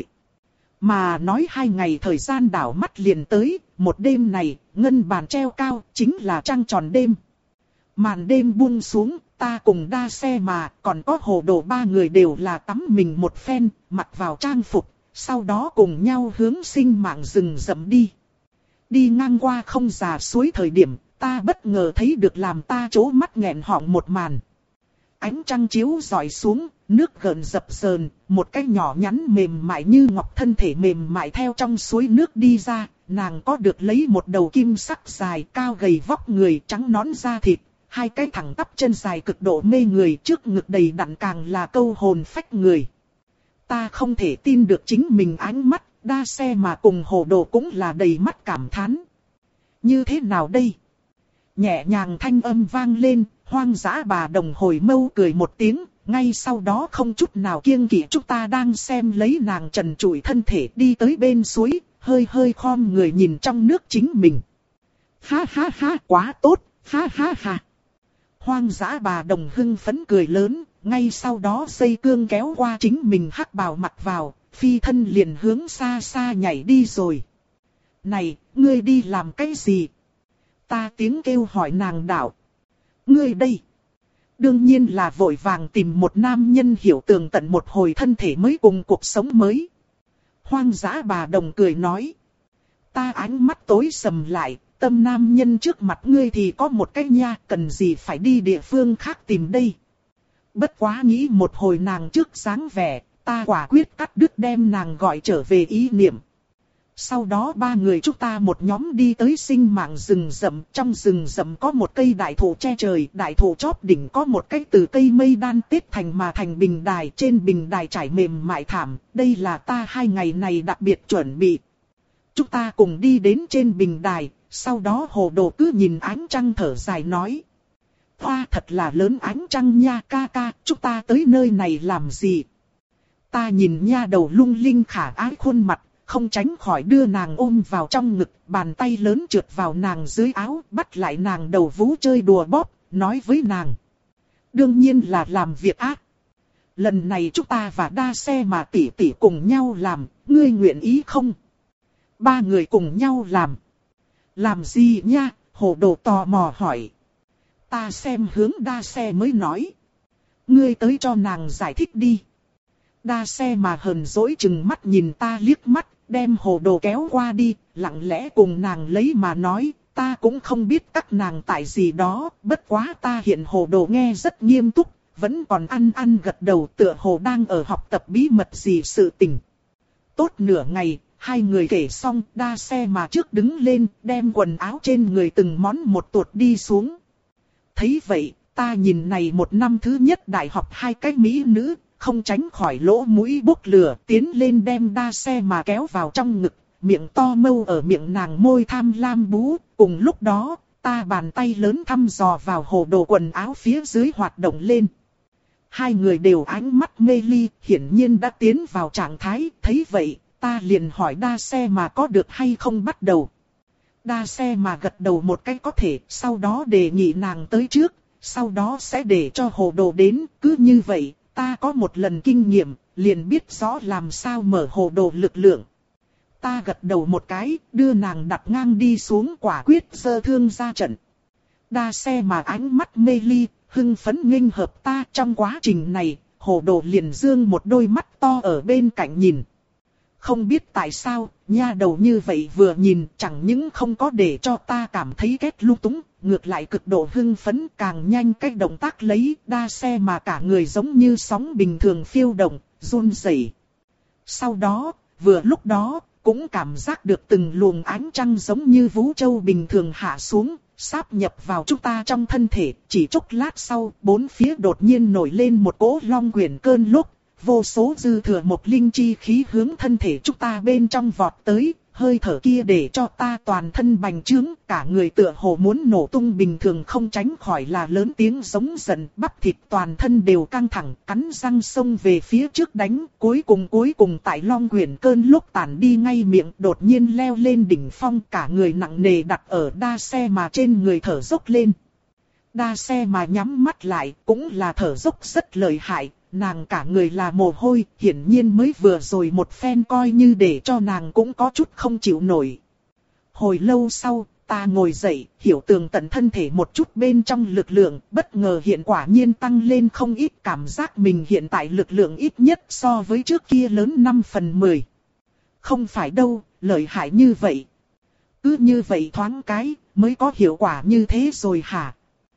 Speaker 1: Mà nói hai ngày thời gian đảo mắt liền tới, một đêm này, ngân bàn treo cao, chính là trăng tròn đêm. Màn đêm buông xuống, ta cùng đa xe mà, còn có hồ đồ ba người đều là tắm mình một phen, mặc vào trang phục, sau đó cùng nhau hướng sinh mạng rừng rậm đi. Đi ngang qua không già suối thời điểm, ta bất ngờ thấy được làm ta trố mắt nghẹn họng một màn. Ánh trăng chiếu rọi xuống, nước gợn dập dờn, một cái nhỏ nhắn mềm mại như ngọc thân thể mềm mại theo trong suối nước đi ra, nàng có được lấy một đầu kim sắc dài cao gầy vóc người trắng nõn da thịt. Hai cái thẳng tắp chân dài cực độ mê người trước ngực đầy đặn càng là câu hồn phách người. Ta không thể tin được chính mình ánh mắt, đa xe mà cùng hồ đồ cũng là đầy mắt cảm thán. Như thế nào đây? Nhẹ nhàng thanh âm vang lên, hoang dã bà đồng hồi mâu cười một tiếng, ngay sau đó không chút nào kiêng kỵ chúng ta đang xem lấy nàng trần trụi thân thể đi tới bên suối, hơi hơi khom người nhìn trong nước chính mình. Ha ha ha, quá tốt, ha ha ha. Hoang dã bà đồng hưng phấn cười lớn, ngay sau đó dây cương kéo qua chính mình hắc bào mặc vào, phi thân liền hướng xa xa nhảy đi rồi. Này, ngươi đi làm cái gì? Ta tiếng kêu hỏi nàng đạo. Ngươi đây. Đương nhiên là vội vàng tìm một nam nhân hiểu tường tận một hồi thân thể mới cùng cuộc sống mới. Hoang dã bà đồng cười nói. Ta ánh mắt tối sầm lại, tâm nam nhân trước mặt ngươi thì có một cái nha, cần gì phải đi địa phương khác tìm đây. Bất quá nghĩ một hồi nàng trước dáng vẻ, ta quả quyết cắt đứt đem nàng gọi trở về ý niệm. Sau đó ba người chúng ta một nhóm đi tới sinh mạng rừng rậm, trong rừng rậm có một cây đại thụ che trời, đại thụ chóp đỉnh có một cái từ cây mây đan tết thành mà thành bình đài, trên bình đài trải mềm mại thảm, đây là ta hai ngày này đặc biệt chuẩn bị. Chúng ta cùng đi đến trên bình đài, sau đó hồ đồ cứ nhìn ánh trăng thở dài nói. Hoa thật là lớn ánh trăng nha ca ca, chúng ta tới nơi này làm gì? Ta nhìn nha đầu lung linh khả ái khuôn mặt, không tránh khỏi đưa nàng ôm vào trong ngực, bàn tay lớn trượt vào nàng dưới áo, bắt lại nàng đầu vú chơi đùa bóp, nói với nàng. Đương nhiên là làm việc ác. Lần này chúng ta và đa xe mà tỷ tỷ cùng nhau làm, ngươi nguyện ý không? Ba người cùng nhau làm. Làm gì nha? Hồ đồ tò mò hỏi. Ta xem hướng đa xe mới nói. Ngươi tới cho nàng giải thích đi. Đa xe mà hờn dỗi chừng mắt nhìn ta liếc mắt, đem hồ đồ kéo qua đi, lặng lẽ cùng nàng lấy mà nói, ta cũng không biết các nàng tại gì đó, bất quá ta hiện hồ đồ nghe rất nghiêm túc, vẫn còn ăn ăn gật đầu tựa hồ đang ở học tập bí mật gì sự tình. Tốt nửa ngày, hai người kể xong, đa xe mà trước đứng lên, đem quần áo trên người từng món một tuột đi xuống. Thấy vậy, ta nhìn này một năm thứ nhất đại học hai cái mỹ nữ, không tránh khỏi lỗ mũi bốc lửa, tiến lên đem đa xe mà kéo vào trong ngực, miệng to mâu ở miệng nàng môi tham lam bú, cùng lúc đó, ta bàn tay lớn thăm dò vào hồ đồ quần áo phía dưới hoạt động lên. Hai người đều ánh mắt mê ly, hiển nhiên đã tiến vào trạng thái, thấy vậy, ta liền hỏi đa xe mà có được hay không bắt đầu. Đa xe mà gật đầu một cái có thể, sau đó đề nghị nàng tới trước, sau đó sẽ để cho hồ đồ đến, cứ như vậy. Ta có một lần kinh nghiệm, liền biết rõ làm sao mở hồ đồ lực lượng. Ta gật đầu một cái, đưa nàng đặt ngang đi xuống quả quyết giơ thương ra trận. Đa xe mà ánh mắt mê ly, hưng phấn nghênh hợp ta trong quá trình này, hồ đồ liền dương một đôi mắt to ở bên cạnh nhìn. Không biết tại sao, nha đầu như vậy vừa nhìn chẳng những không có để cho ta cảm thấy ghét lung túng, ngược lại cực độ hưng phấn càng nhanh cách động tác lấy đa xe mà cả người giống như sóng bình thường phiêu động, run rẩy. Sau đó, vừa lúc đó, cũng cảm giác được từng luồng ánh trăng giống như vũ châu bình thường hạ xuống, sáp nhập vào chúng ta trong thân thể, chỉ chốc lát sau, bốn phía đột nhiên nổi lên một cỗ long quyển cơn lốc. Vô số dư thừa một linh chi khí hướng thân thể chúng ta bên trong vọt tới, hơi thở kia để cho ta toàn thân bành trướng, cả người tựa hồ muốn nổ tung bình thường không tránh khỏi là lớn tiếng giống giận, bắp thịt toàn thân đều căng thẳng, cắn răng xông về phía trước đánh, cuối cùng cuối cùng tại long quyển cơn lúc tản đi ngay miệng đột nhiên leo lên đỉnh phong, cả người nặng nề đặt ở đa xe mà trên người thở dốc lên. Đa xe mà nhắm mắt lại, cũng là thở dốc rất lợi hại. Nàng cả người là mồ hôi, hiển nhiên mới vừa rồi một phen coi như để cho nàng cũng có chút không chịu nổi. Hồi lâu sau, ta ngồi dậy, hiểu tường tận thân thể một chút bên trong lực lượng, bất ngờ hiện quả nhiên tăng lên không ít, cảm giác mình hiện tại lực lượng ít nhất so với trước kia lớn năm phần mười. Không phải đâu, lợi hại như vậy. Cứ như vậy thoáng cái, mới có hiệu quả như thế rồi hả?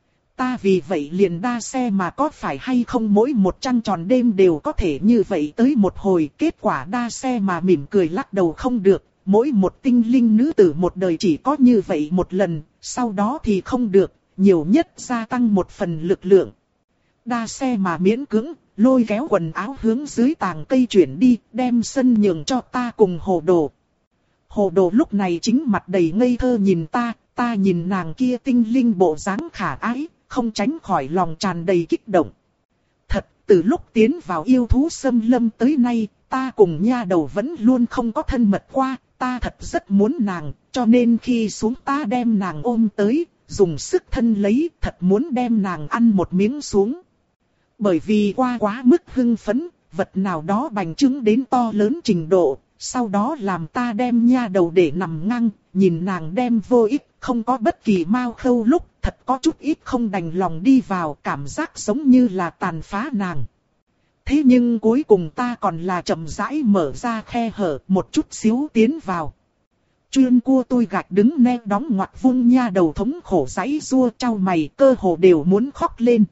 Speaker 1: Ta vì vậy liền đa xe mà có phải hay không mỗi một trăng tròn đêm đều có thể như vậy tới một hồi. Kết quả đa xe mà mỉm cười lắc đầu không được, mỗi một tinh linh nữ tử một đời chỉ có như vậy một lần, sau đó thì không được, nhiều nhất gia tăng một phần lực lượng. Đa xe mà miễn cưỡng, lôi kéo quần áo hướng dưới tàng cây chuyển đi, đem sân nhường cho ta cùng hồ đồ. Hồ đồ lúc này chính mặt đầy ngây thơ nhìn ta, ta nhìn nàng kia tinh linh bộ dáng khả ái. Không tránh khỏi lòng tràn đầy kích động. Thật, từ lúc tiến vào yêu thú xâm lâm tới nay, ta cùng nha đầu vẫn luôn không có thân mật qua, ta thật rất muốn nàng, cho nên khi xuống ta đem nàng ôm tới, dùng sức thân lấy, thật muốn đem nàng ăn một miếng xuống. Bởi vì qua quá mức hưng phấn, vật nào đó bành trướng đến to lớn trình độ, sau đó làm ta đem nha đầu để nằm ngang, nhìn nàng đem vô ích, không có bất kỳ mao khâu lúc, thật có chút ít không đành lòng đi vào, cảm giác giống như là tàn phá nàng. Thế nhưng cuối cùng ta còn là chậm rãi mở ra khe hở, một chút xíu tiến vào. Chuyên cua tôi gạch đứng ne đóng ngoặt vung nha đầu thống khổ giãy giụa trao mày, cơ hồ đều muốn khóc lên.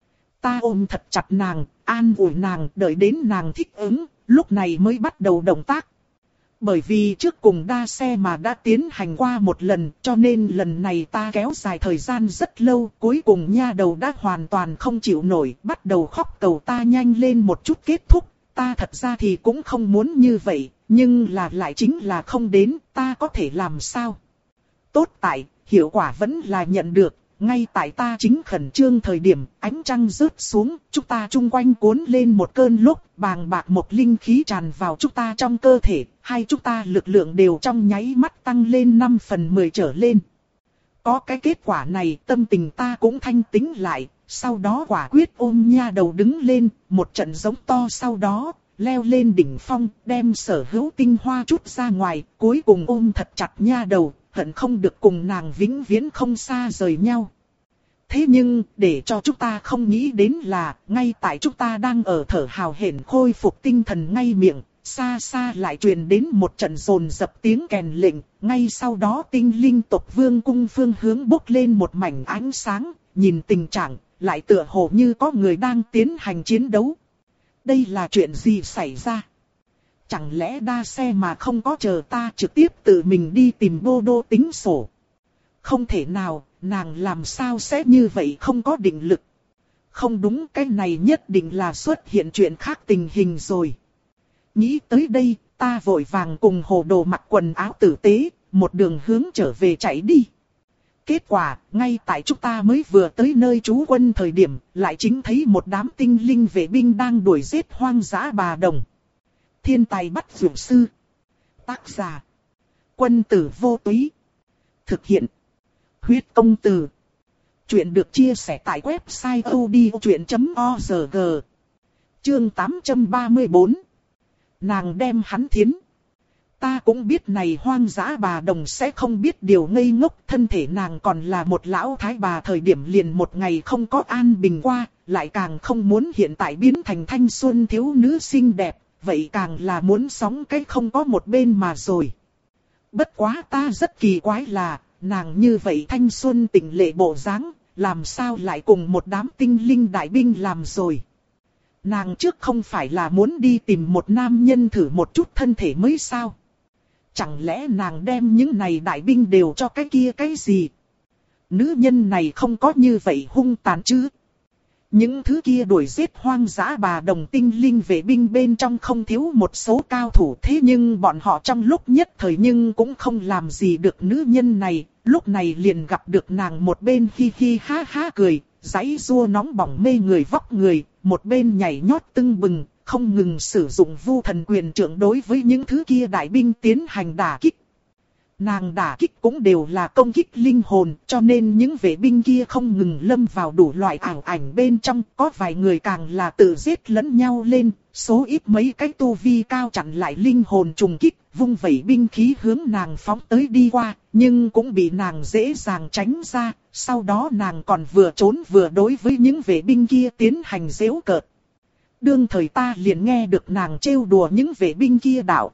Speaker 1: Ta ôm thật chặt nàng, an ủi nàng, đợi đến nàng thích ứng, lúc này mới bắt đầu động tác. Bởi vì trước cùng đa xe mà đã tiến hành qua một lần, cho nên lần này ta kéo dài thời gian rất lâu, cuối cùng nha đầu đã hoàn toàn không chịu nổi, bắt đầu khóc cầu ta nhanh lên một chút kết thúc. Ta thật ra thì cũng không muốn như vậy, nhưng là lại chính là không đến, ta có thể làm sao? Tốt tại, hiệu quả vẫn là nhận được. Ngay tại ta chính khẩn trương thời điểm, ánh trăng rớt xuống, chúng ta chung quanh cuốn lên một cơn lốc, bàng bạc một linh khí tràn vào chúng ta trong cơ thể, hai chúng ta lực lượng đều trong nháy mắt tăng lên năm phần mười trở lên. Có cái kết quả này, tâm tình ta cũng thanh tĩnh lại, sau đó quả quyết ôm nha đầu đứng lên, một trận giống to sau đó, leo lên đỉnh phong, đem sở hữu tinh hoa chút ra ngoài, cuối cùng ôm thật chặt nha đầu. Hận không được cùng nàng vĩnh viễn không xa rời nhau. Thế nhưng, để cho chúng ta không nghĩ đến là, ngay tại chúng ta đang ở thở hào hển khôi phục tinh thần ngay miệng, xa xa lại truyền đến một trận rồn dập tiếng kèn lệnh, ngay sau đó tinh linh tộc vương cung phương hướng bốc lên một mảnh ánh sáng, nhìn tình trạng, lại tựa hồ như có người đang tiến hành chiến đấu. Đây là chuyện gì xảy ra? Chẳng lẽ đa xe mà không có chờ ta trực tiếp tự mình đi tìm Bô Đô tính sổ? Không thể nào, nàng làm sao sẽ như vậy không có định lực. Không đúng, cái này nhất định là xuất hiện chuyện khác tình hình rồi. Nghĩ tới đây, ta vội vàng cùng Hồ Đồ mặc quần áo tử tế, một đường hướng trở về chạy đi. Kết quả, ngay tại chúng ta mới vừa tới nơi trú quân thời điểm, lại chính thấy một đám tinh linh vệ binh đang đuổi giết hoang dã bà đồng. Thiên tài bắt dược sư. Tác giả: Quân tử vô túy. Thực hiện: Huyết công từ. Chuyện được chia sẻ tại website odchuyện chấm org. Chương tám trăm ba mươi bốn. Nàng đem hắn thiến. Ta cũng biết này hoang dã bà đồng sẽ không biết điều ngây ngốc, thân thể nàng còn là một lão thái bà thời điểm liền một ngày không có an bình qua, lại càng không muốn hiện tại biến thành thanh xuân thiếu nữ xinh đẹp. Vậy càng là muốn sóng cái không có một bên mà rồi. Bất quá ta rất kỳ quái là, nàng như vậy thanh xuân tỉnh lệ bộ dáng, làm sao lại cùng một đám tinh linh đại binh làm rồi. Nàng trước không phải là muốn đi tìm một nam nhân thử một chút thân thể mới sao? Chẳng lẽ nàng đem những này đại binh đều cho cái kia cái gì? Nữ nhân này không có như vậy hung tàn chứ? Những thứ kia đuổi giết hoang dã bà đồng tinh linh vệ binh bên trong không thiếu một số cao thủ, thế nhưng bọn họ trong lúc nhất thời nhưng cũng không làm gì được nữ nhân này, lúc này liền gặp được nàng một bên hi hi ha ha cười, giãy giụa nóng bỏng mê người vóc người, một bên nhảy nhót tưng bừng, không ngừng sử dụng vu thần quyền trượng đối với những thứ kia đại binh tiến hành đả kích. Nàng đả kích cũng đều là công kích linh hồn, cho nên những vệ binh kia không ngừng lâm vào đủ loại ảo ảnh bên trong, có vài người càng là tự giết lẫn nhau lên, số ít mấy cái tu vi cao chặn lại linh hồn trùng kích, vung vẩy binh khí hướng nàng phóng tới đi qua, nhưng cũng bị nàng dễ dàng tránh ra, sau đó nàng còn vừa trốn vừa đối với những vệ binh kia tiến hành giễu cợt. Đương thời ta liền nghe được nàng trêu đùa những vệ binh kia đạo.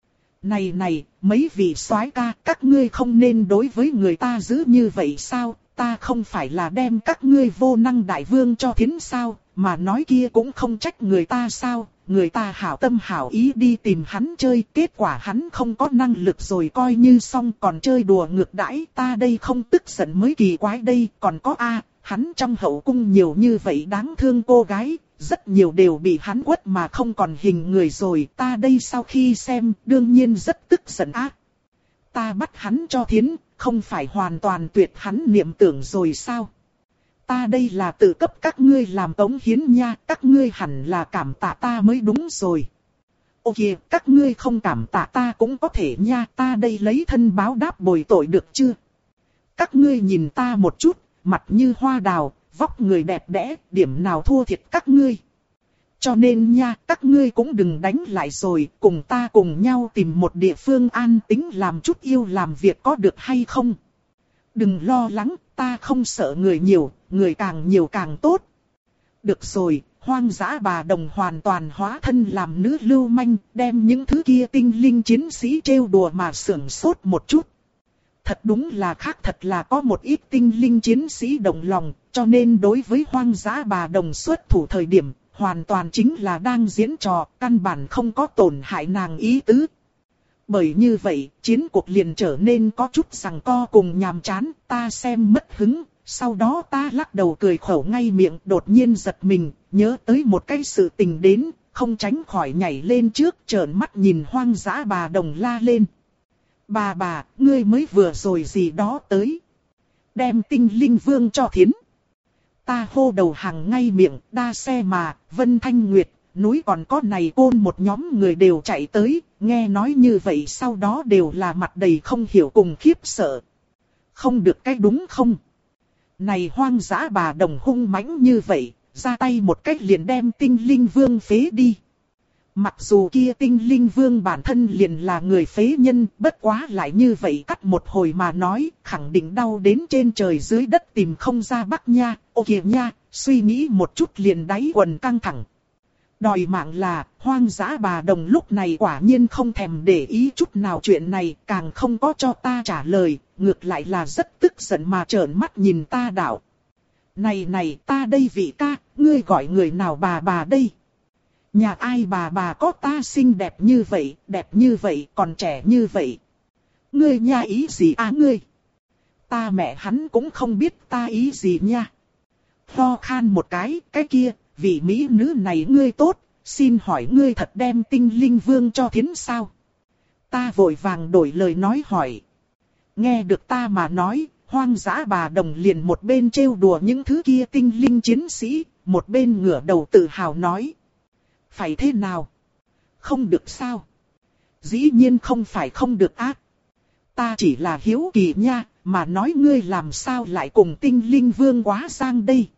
Speaker 1: Này này, mấy vị soái ca, các ngươi không nên đối với người ta giữ như vậy sao, ta không phải là đem các ngươi vô năng đại vương cho thiến sao, mà nói kia cũng không trách người ta sao, người ta hảo tâm hảo ý đi tìm hắn chơi, kết quả hắn không có năng lực rồi coi như xong còn chơi đùa ngược đãi, ta đây không tức giận mới kỳ quái đây, còn có a hắn trong hậu cung nhiều như vậy đáng thương cô gái. Rất nhiều đều bị hắn quất mà không còn hình người rồi, ta đây sau khi xem, đương nhiên rất tức giận á. Ta bắt hắn cho thiến, không phải hoàn toàn tuyệt hắn niệm tưởng rồi sao? Ta đây là tự cấp các ngươi làm cống hiến nha, các ngươi hẳn là cảm tạ ta mới đúng rồi. Ô kìa, các ngươi không cảm tạ ta cũng có thể nha, ta đây lấy thân báo đáp bồi tội được chưa? Các ngươi nhìn ta một chút, mặt như hoa đào. Vóc người đẹp đẽ, điểm nào thua thiệt các ngươi. Cho nên nha, các ngươi cũng đừng đánh lại rồi, cùng ta cùng nhau tìm một địa phương an tĩnh làm chút yêu làm việc có được hay không. Đừng lo lắng, ta không sợ người nhiều, người càng nhiều càng tốt. Được rồi, hoang dã bà đồng hoàn toàn hóa thân làm nữ lưu manh, đem những thứ kia tinh linh chiến sĩ trêu đùa mà sưởng sốt một chút. Thật đúng là khác, thật là có một ít tinh linh chiến sĩ đồng lòng, cho nên đối với hoang dã bà đồng xuất thủ thời điểm, hoàn toàn chính là đang diễn trò, căn bản không có tổn hại nàng ý tứ. Bởi như vậy, chiến cuộc liền trở nên có chút giằng co cùng nhàm chán, ta xem mất hứng, sau đó ta lắc đầu cười khẩu ngay miệng, đột nhiên giật mình, nhớ tới một cái sự tình đến, không tránh khỏi nhảy lên trước, trợn mắt nhìn hoang dã bà đồng la lên. Bà bà, ngươi mới vừa rồi gì đó tới. Đem tinh linh vương cho thiến. Ta hô đầu hàng ngay miệng, đa xe mà, Vân Thanh Nguyệt, núi còn có này côn một nhóm người đều chạy tới, nghe nói như vậy sau đó đều là mặt đầy không hiểu cùng khiếp sợ. Không được cái đúng không? Này hoang dã bà đồng hung mãnh như vậy, ra tay một cách liền đem tinh linh vương phế đi. Mặc dù kia tinh linh vương bản thân liền là người phế nhân, bất quá lại như vậy cắt một hồi mà nói, khẳng định đau đến trên trời dưới đất tìm không ra bắc nha, ô kìa nha, suy nghĩ một chút liền đáy quần căng thẳng. Đòi mạng là, hoang dã bà đồng lúc này quả nhiên không thèm để ý chút nào chuyện này, càng không có cho ta trả lời, ngược lại là rất tức giận mà trợn mắt nhìn ta đạo. Này này, ta đây vị ca, ngươi gọi người nào bà bà đây? Nhà ai bà bà có ta xinh đẹp như vậy, đẹp như vậy, còn trẻ như vậy? Ngươi nha ý gì à ngươi? Ta mẹ hắn cũng không biết ta ý gì nha. Ho khan một cái, cái kia, vị mỹ nữ này ngươi tốt, xin hỏi ngươi thật đem tinh linh vương cho thiến sao? Ta vội vàng đổi lời nói hỏi. Nghe được ta mà nói, hoang dã bà đồng liền một bên trêu đùa những thứ kia tinh linh chiến sĩ, một bên ngửa đầu tự hào nói. Phải thế nào? Không được sao? Dĩ nhiên không phải không được ác. Ta chỉ là hiếu kỳ nha, mà nói ngươi làm sao lại cùng tinh linh vương quá sang đây?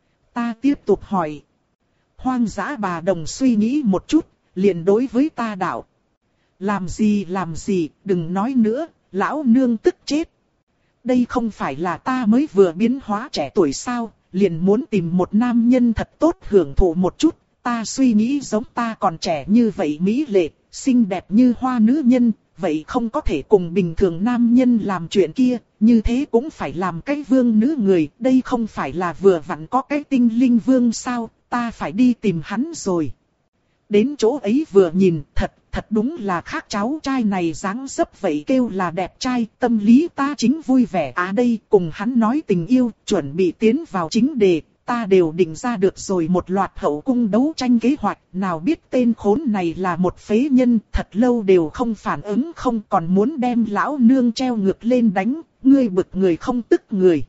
Speaker 1: Ta tiếp tục hỏi. Hoang dã bà đồng suy nghĩ một chút, liền đối với ta đạo. Làm gì làm gì, đừng nói nữa, lão nương tức chết. Đây không phải là ta mới vừa biến hóa trẻ tuổi sao, liền muốn tìm một nam nhân thật tốt hưởng thụ một chút. Ta suy nghĩ giống ta còn trẻ như vậy mỹ lệ, xinh đẹp như hoa nữ nhân, vậy không có thể cùng bình thường nam nhân làm chuyện kia, như thế cũng phải làm cái vương nữ người, đây không phải là vừa vặn có cái tinh linh vương sao, ta phải đi tìm hắn rồi. Đến chỗ ấy vừa nhìn, thật, thật đúng là khác cháu trai này dáng dấp vậy kêu là đẹp trai, tâm lý ta chính vui vẻ à đây, cùng hắn nói tình yêu, chuẩn bị tiến vào chính đề. Ta đều định ra được rồi một loạt hậu cung đấu tranh kế hoạch, nào biết tên khốn này là một phế nhân, thật lâu đều không phản ứng không còn muốn đem lão nương treo ngược lên đánh, ngươi bực người không tức người.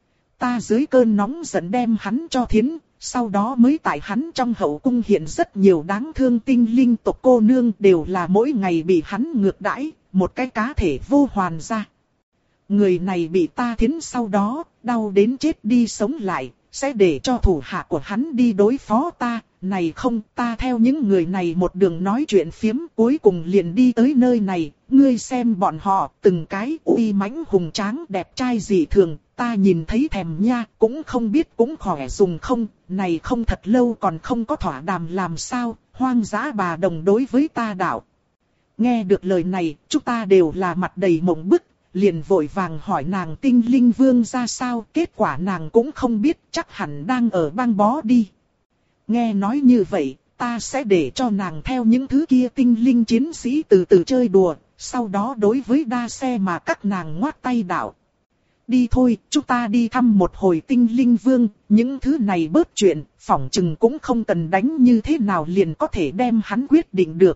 Speaker 1: Ta dưới cơn nóng giận đem hắn cho thiến, sau đó mới tại hắn trong hậu cung hiện rất nhiều đáng thương tinh linh tộc cô nương đều là mỗi ngày bị hắn ngược đãi, một cái cá thể vô hoàn ra. Người này bị ta thiến sau đó, đau đến chết đi sống lại. Sẽ để cho thủ hạ của hắn đi đối phó ta, này không ta theo những người này một đường nói chuyện phiếm cuối cùng liền đi tới nơi này, ngươi xem bọn họ từng cái uy mãnh hùng tráng đẹp trai dị thường, ta nhìn thấy thèm nha, cũng không biết cũng khỏe dùng không, này không thật lâu còn không có thỏa đàm làm sao, hoang dã bà đồng đối với ta đạo. Nghe được lời này, chúng ta đều là mặt đầy mộng bức. Liền vội vàng hỏi nàng tinh linh vương ra sao, kết quả nàng cũng không biết, chắc hẳn đang ở băng bó đi. Nghe nói như vậy, ta sẽ để cho nàng theo những thứ kia tinh linh chiến sĩ từ từ chơi đùa, sau đó đối với đa xe mà các nàng ngoát tay đạo. Đi thôi, chúng ta đi thăm một hồi tinh linh vương, những thứ này bớt chuyện, phỏng chừng cũng không cần đánh như thế nào liền có thể đem hắn quyết định được.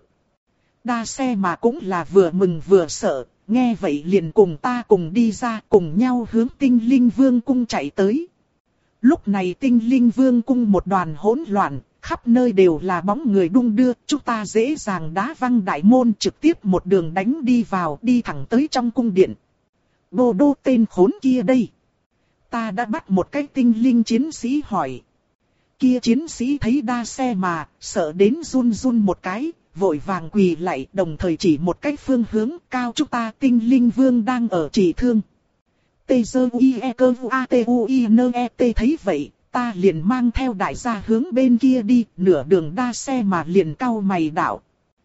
Speaker 1: Đa xe mà cũng là vừa mừng vừa sợ. Nghe vậy liền cùng ta cùng đi ra cùng nhau hướng tinh linh vương cung chạy tới. Lúc này tinh linh vương cung một đoàn hỗn loạn, khắp nơi đều là bóng người đung đưa. Chúng ta dễ dàng đá văng đại môn trực tiếp một đường đánh đi vào đi thẳng tới trong cung điện. Bồ đô tên khốn kia đây. Ta đã bắt một cái tinh linh chiến sĩ hỏi. Kia chiến sĩ thấy đa xe mà, sợ đến run run một cái. Vội vàng quỳ lại đồng thời chỉ một cách phương hướng cao chúng ta tinh linh vương đang ở trị thương. tê dơ u i e cơ u a t u i n e t thấy vậy, ta liền mang theo đại gia hướng bên kia đi, nửa đường đa xe mà liền cau mày đạo.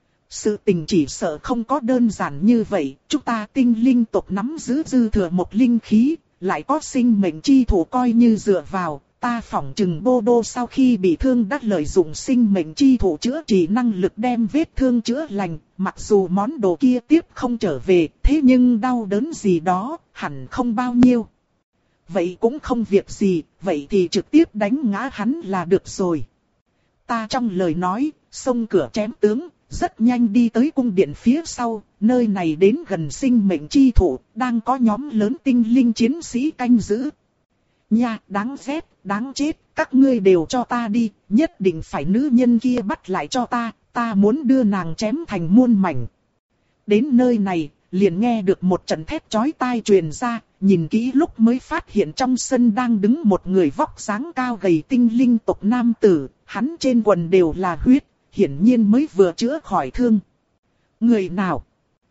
Speaker 1: Sự tình chỉ sợ không có đơn giản như vậy, chúng ta tinh linh tộc nắm giữ dư thừa một linh khí, lại có sinh mệnh chi thủ coi như dựa vào, ta phỏng chừng Bô Đô sau khi bị thương đã lợi dụng sinh mệnh chi thủ chữa trị năng lực đem vết thương chữa lành, mặc dù món đồ kia tiếp không trở về, thế nhưng đau đớn gì đó, hẳn không bao nhiêu. Vậy cũng không việc gì, vậy thì trực tiếp đánh ngã hắn là được rồi. Ta trong lời nói, xông cửa chém tướng, rất nhanh đi tới cung điện phía sau, nơi này đến gần sinh mệnh chi thủ, đang có nhóm lớn tinh linh chiến sĩ canh giữ. Nha, đáng ghét, đáng chết, các ngươi đều cho ta đi, nhất định phải nữ nhân kia bắt lại cho ta, ta muốn đưa nàng chém thành muôn mảnh. Đến nơi này, liền nghe được một trận thét chói tai truyền ra, nhìn kỹ lúc mới phát hiện trong sân đang đứng một người vóc dáng cao gầy tinh linh tộc nam tử, hắn trên quần đều là huyết, hiển nhiên mới vừa chữa khỏi thương. Người nào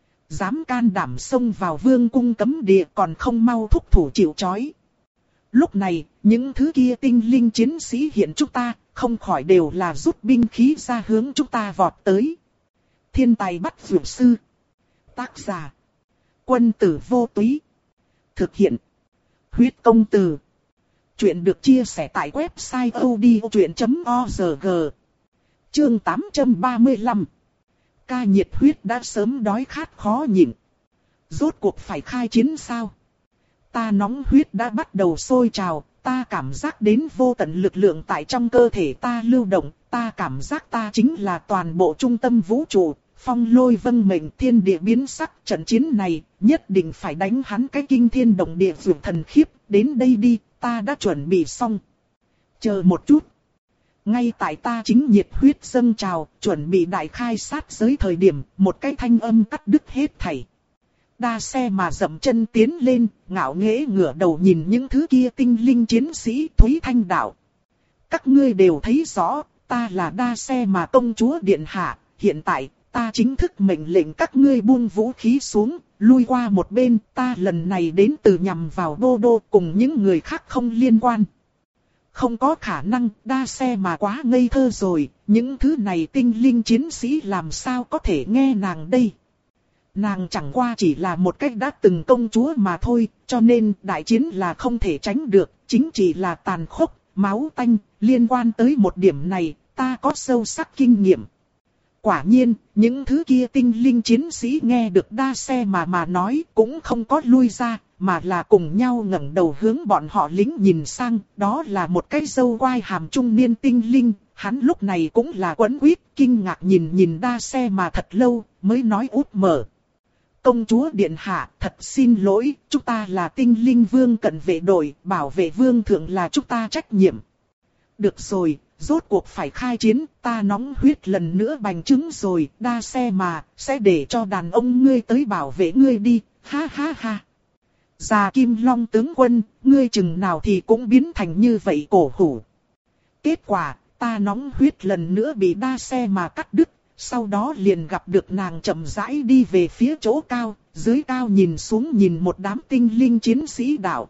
Speaker 1: dám can đảm xông vào vương cung cấm địa còn không mau thúc thủ chịu trói. Lúc này, những thứ kia tinh linh chiến sĩ hiện chúng ta, không khỏi đều là rút binh khí ra hướng chúng ta vọt tới. Thiên tài bắt vượt sư. Tác giả: Quân tử vô túy. Thực hiện: Huyết công từ. Chuyện được chia sẻ tại website odchuyện chấm org. Chương tám trăm ba mươi lăm. Ca nhiệt huyết đã sớm đói khát khó nhịn. Rốt cuộc phải khai chiến sao? Ta nóng huyết đã bắt đầu sôi trào, ta cảm giác đến vô tận lực lượng tại trong cơ thể ta lưu động, ta cảm giác ta chính là toàn bộ trung tâm vũ trụ, phong lôi vân mệnh thiên địa biến sắc. Trận chiến này, nhất định phải đánh hắn cái kinh thiên động địa vượt thần khiếp, đến đây đi, ta đã chuẩn bị xong. Chờ một chút. Ngay tại ta chính nhiệt huyết dâng trào, chuẩn bị đại khai sát giới thời điểm, một cái thanh âm cắt đứt hết thảy. Đa xe mà dậm chân tiến lên, ngạo nghễ ngửa đầu nhìn những thứ kia tinh linh chiến sĩ. Thúy Thanh đạo: các ngươi đều thấy rõ, ta là đa xe mà công chúa điện hạ, hiện tại, ta chính thức mệnh lệnh các ngươi buông vũ khí xuống, lui qua một bên, ta lần này đến từ nhằm vào Bô Đô, cùng những người khác không liên quan. Không có khả năng, đa xe mà quá ngây thơ rồi, những thứ này tinh linh chiến sĩ làm sao có thể nghe nàng đây. Nàng chẳng qua chỉ là một cách đã từng công chúa mà thôi, cho nên đại chiến là không thể tránh được, chính trị là tàn khốc, máu tanh, liên quan tới một điểm này, ta có sâu sắc kinh nghiệm. Quả nhiên, những thứ kia tinh linh chiến sĩ nghe được đa xe mà mà nói cũng không có lui ra, mà là cùng nhau ngẩng đầu hướng bọn họ lính nhìn sang, đó là một cái râu quai hàm trung niên tinh linh, hắn lúc này cũng là quẫn quýt, kinh ngạc nhìn nhìn đa xe mà thật lâu, mới nói út mở. Công chúa điện hạ, thật xin lỗi, chúng ta là tinh linh vương cận vệ đội, bảo vệ vương thượng là chúng ta trách nhiệm. Được rồi, rốt cuộc phải khai chiến, ta nóng huyết lần nữa bành trướng rồi, đa xe mà, sẽ để cho đàn ông ngươi tới bảo vệ ngươi đi, ha ha ha. Già Kim Long tướng quân, ngươi chừng nào thì cũng biến thành như vậy cổ hủ. Kết quả, ta nóng huyết lần nữa bị đa xe mà cắt đứt. Sau đó liền gặp được nàng chậm rãi đi về phía chỗ cao, dưới cao nhìn xuống nhìn một đám tinh linh chiến sĩ đạo.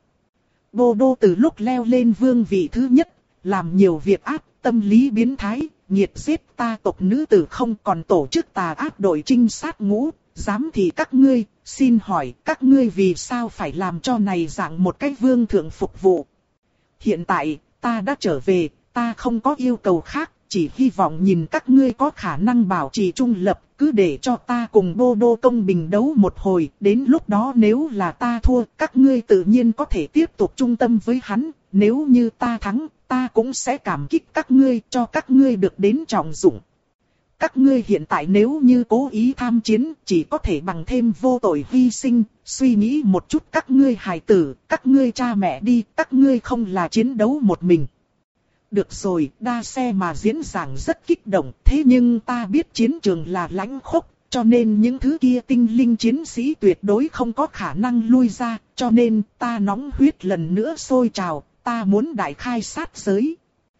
Speaker 1: Bô Đô từ lúc leo lên vương vị thứ nhất, làm nhiều việc ác, tâm lý biến thái, nghiệt giết ta tộc nữ tử không còn tổ chức tà ác đội trinh sát ngũ, dám thì các ngươi, xin hỏi các ngươi vì sao phải làm cho này dạng một cái vương thượng phục vụ. Hiện tại, ta đã trở về, ta không có yêu cầu khác. Chỉ hy vọng nhìn các ngươi có khả năng bảo trì trung lập, cứ để cho ta cùng Bô Đô công bình đấu một hồi, đến lúc đó nếu là ta thua, các ngươi tự nhiên có thể tiếp tục trung tâm với hắn, nếu như ta thắng, ta cũng sẽ cảm kích các ngươi, cho các ngươi được đến trọng dụng. Các ngươi hiện tại nếu như cố ý tham chiến, chỉ có thể bằng thêm vô tội hy sinh, suy nghĩ một chút các ngươi hài tử, các ngươi cha mẹ đi, các ngươi không là chiến đấu một mình. Được rồi, đa xe mà diễn giảng rất kích động, thế nhưng ta biết chiến trường là lãnh khốc, cho nên những thứ kia tinh linh chiến sĩ tuyệt đối không có khả năng lui ra, cho nên ta nóng huyết lần nữa sôi trào, ta muốn đại khai sát giới.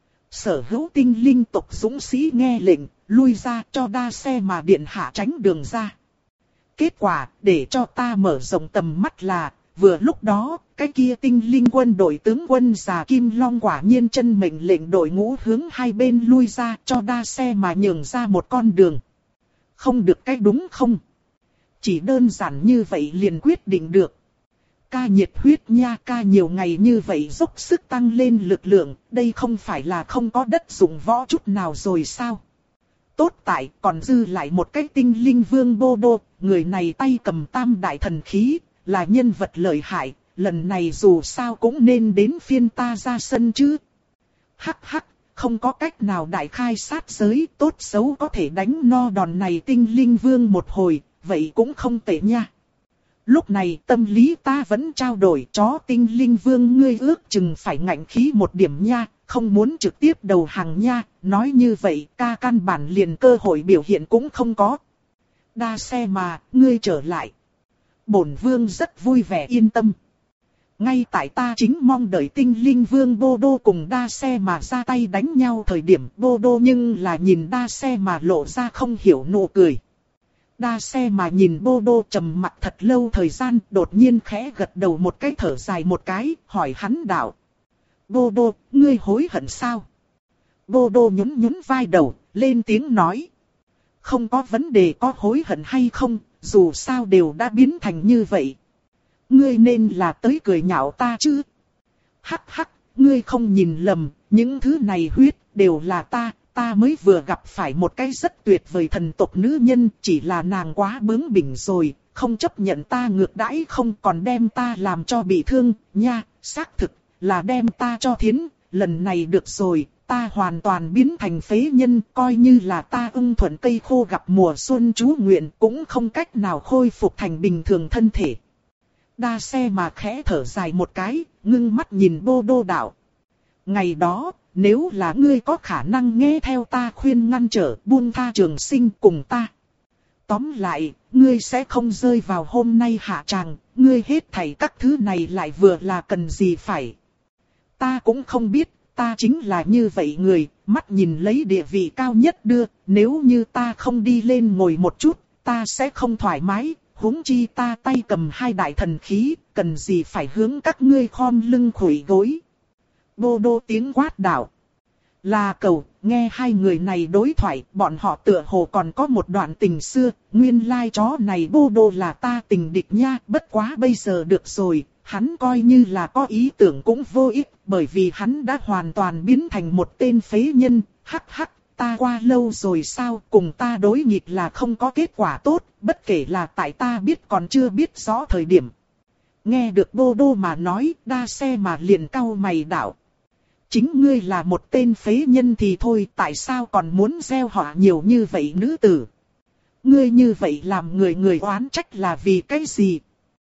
Speaker 1: Sở hữu tinh linh tộc dũng sĩ nghe lệnh, lui ra cho đa xe mà điện hạ tránh đường ra. Kết quả, để cho ta mở rộng tầm mắt là, vừa lúc đó, cái kia tinh linh quân đội tướng quân già Kim Long quả nhiên chân mệnh lệnh đội ngũ hướng hai bên lui ra cho đa xe mà nhường ra một con đường. Không được cái đúng không? Chỉ đơn giản như vậy liền quyết định được. Ca nhiệt huyết nha, ca nhiều ngày như vậy dốc sức tăng lên lực lượng, đây không phải là không có đất dụng võ chút nào rồi sao? Tốt tại còn dư lại một cái tinh linh vương Bô Đô, người này tay cầm tam đại thần khí, là nhân vật lợi hại, lần này dù sao cũng nên đến phiên ta ra sân chứ. Hắc hắc, không có cách nào đại khai sát giới, tốt xấu có thể đánh no đòn này tinh linh vương một hồi, vậy cũng không tệ nha. Lúc này tâm lý ta vẫn trao đổi, chó tinh linh vương ngươi ước chừng phải ngạnh khí một điểm nha, không muốn trực tiếp đầu hàng nha, nói như vậy ca căn bản liền cơ hội biểu hiện cũng không có. Đa xe mà, ngươi trở lại. Bổn vương rất vui vẻ yên tâm. Ngay tại ta chính mong đợi tinh linh vương Bô Đô cùng đa xe mà ra tay đánh nhau thời điểm Bô Đô nhưng là nhìn đa xe mà lộ ra không hiểu nụ cười. Đa xe mà nhìn Bô Đô trầm mặt thật lâu thời gian, đột nhiên khẽ gật đầu một cái, thở dài một cái, hỏi hắn đạo. Bô Đô, ngươi hối hận sao? Bô Đô nhún nhún vai đầu, lên tiếng nói. Không có vấn đề có hối hận hay không, dù sao đều đã biến thành như vậy. Ngươi nên là tới cười nhạo ta chứ? Hắc hắc, ngươi không nhìn lầm, những thứ này huyết đều là ta. Ta mới vừa gặp phải một cái rất tuyệt vời thần tộc nữ nhân, chỉ là nàng quá bướng bỉnh rồi, không chấp nhận ta ngược đãi, không còn đem ta làm cho bị thương, nha, xác thực là đem ta cho thiến, lần này được rồi, ta hoàn toàn biến thành phế nhân, coi như là ta ưng thuận cây khô gặp mùa xuân chú nguyện, cũng không cách nào khôi phục thành bình thường thân thể. Đa xe mà khẽ thở dài một cái, ngưng mắt nhìn Bô Đô đạo. Ngày đó, nếu là ngươi có khả năng nghe theo ta khuyên ngăn trở buông tha Trường Sinh cùng ta. Tóm lại, ngươi sẽ không rơi vào hôm nay hạ tràng, ngươi hết thảy các thứ này lại vừa là cần gì phải. Ta cũng không biết, ta chính là như vậy người, mắt nhìn lấy địa vị cao nhất đưa, nếu như ta không đi lên ngồi một chút, ta sẽ không thoải mái, huống chi ta tay cầm hai đại thần khí, cần gì phải hướng các ngươi khom lưng khuỵu gối. Bô Đô tiếng quát đạo. Là cầu, nghe hai người này đối thoại, bọn họ tựa hồ còn có một đoạn tình xưa, nguyên lai chó này Bô Đô là ta tình địch nha, bất quá bây giờ được rồi, hắn coi như là có ý tưởng cũng vô ích, bởi vì hắn đã hoàn toàn biến thành một tên phế nhân, hắc hắc, ta qua lâu rồi sao, cùng ta đối nghịch là không có kết quả tốt, bất kể là tại ta biết còn chưa biết rõ thời điểm. Nghe được Bô Đô mà nói, đa xe mà liền cau mày đạo. Chính ngươi là một tên phế nhân thì thôi, tại sao còn muốn gieo họa nhiều như vậy nữ tử? Ngươi như vậy làm người người oán trách là vì cái gì?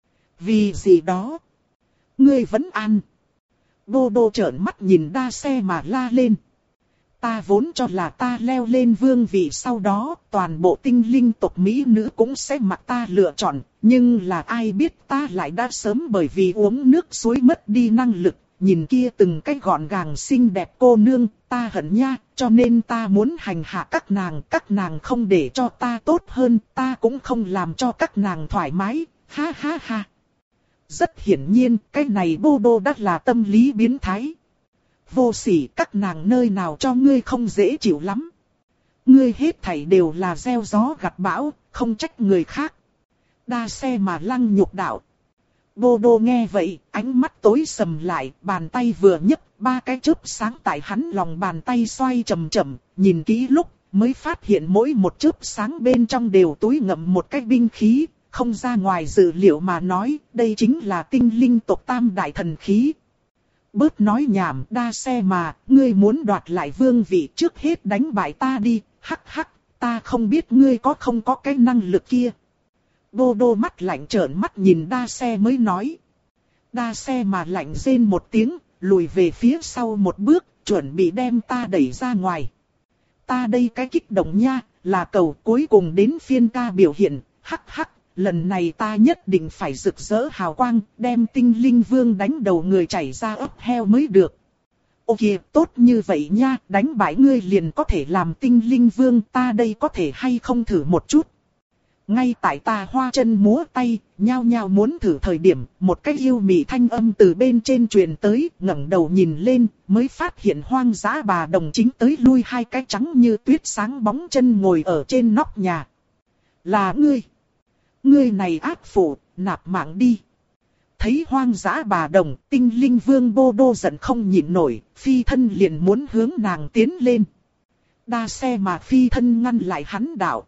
Speaker 1: Vì gì đó? Ngươi vẫn ăn. Bô Đô trợn mắt nhìn đa xe mà la lên. Ta vốn cho là ta leo lên vương vị sau đó, toàn bộ tinh linh tộc Mỹ nữ cũng sẽ mặc ta lựa chọn, nhưng là ai biết ta lại đã sớm bởi vì uống nước suối mất đi năng lực. Nhìn kia từng cái gọn gàng xinh đẹp cô nương, ta hận nha, cho nên ta muốn hành hạ các nàng, các nàng không để cho ta tốt hơn, ta cũng không làm cho các nàng thoải mái, ha ha ha. Rất hiển nhiên, cái này Bô Đô đã là tâm lý biến thái. Vô sỉ, các nàng nơi nào cho ngươi không dễ chịu lắm. Ngươi hết thảy đều là gieo gió gặt bão, không trách người khác. Đa xe mà lăng nhục đạo. Bô Đô nghe vậy, ánh mắt tối sầm lại, bàn tay vừa nhấc, ba cái chớp sáng tại hắn lòng bàn tay xoay chậm chậm, nhìn kỹ lúc, mới phát hiện mỗi một chớp sáng bên trong đều túi ngậm một cái binh khí, không ra ngoài dự liệu mà nói, đây chính là tinh linh tộc tam đại thần khí. Bớt nói nhảm, đa xe mà, ngươi muốn đoạt lại vương vị trước hết đánh bại ta đi, hắc hắc, ta không biết ngươi có không có cái năng lực kia. Bô Đô mắt lạnh trợn mắt nhìn đa xe mới nói. Đa xe mà lạnh rên một tiếng, lùi về phía sau một bước, chuẩn bị đem ta đẩy ra ngoài. Ta đây cái kích động nha, là cầu cuối cùng đến phiên ca biểu hiện, hắc hắc, lần này ta nhất định phải rực rỡ hào quang, đem tinh linh vương đánh đầu người chảy ra ấp heo mới được. Ô kìa, tốt như vậy nha, đánh bại ngươi liền có thể làm tinh linh vương, ta đây có thể hay không thử một chút. Ngay tại ta hoa chân múa tay, nhao nhao muốn thử thời điểm, một cái yêu mị thanh âm từ bên trên truyền tới, ngẩng đầu nhìn lên, mới phát hiện hoang dã bà đồng chính tới lui hai cái trắng như tuyết sáng bóng chân ngồi ở trên nóc nhà. Là ngươi! Ngươi này ác phụ, nạp mạng đi! Thấy hoang dã bà đồng, Tinh Linh Vương Bô Đô giận không nhịn nổi, phi thân liền muốn hướng nàng tiến lên. Đa xe mà phi thân ngăn lại hắn đạo.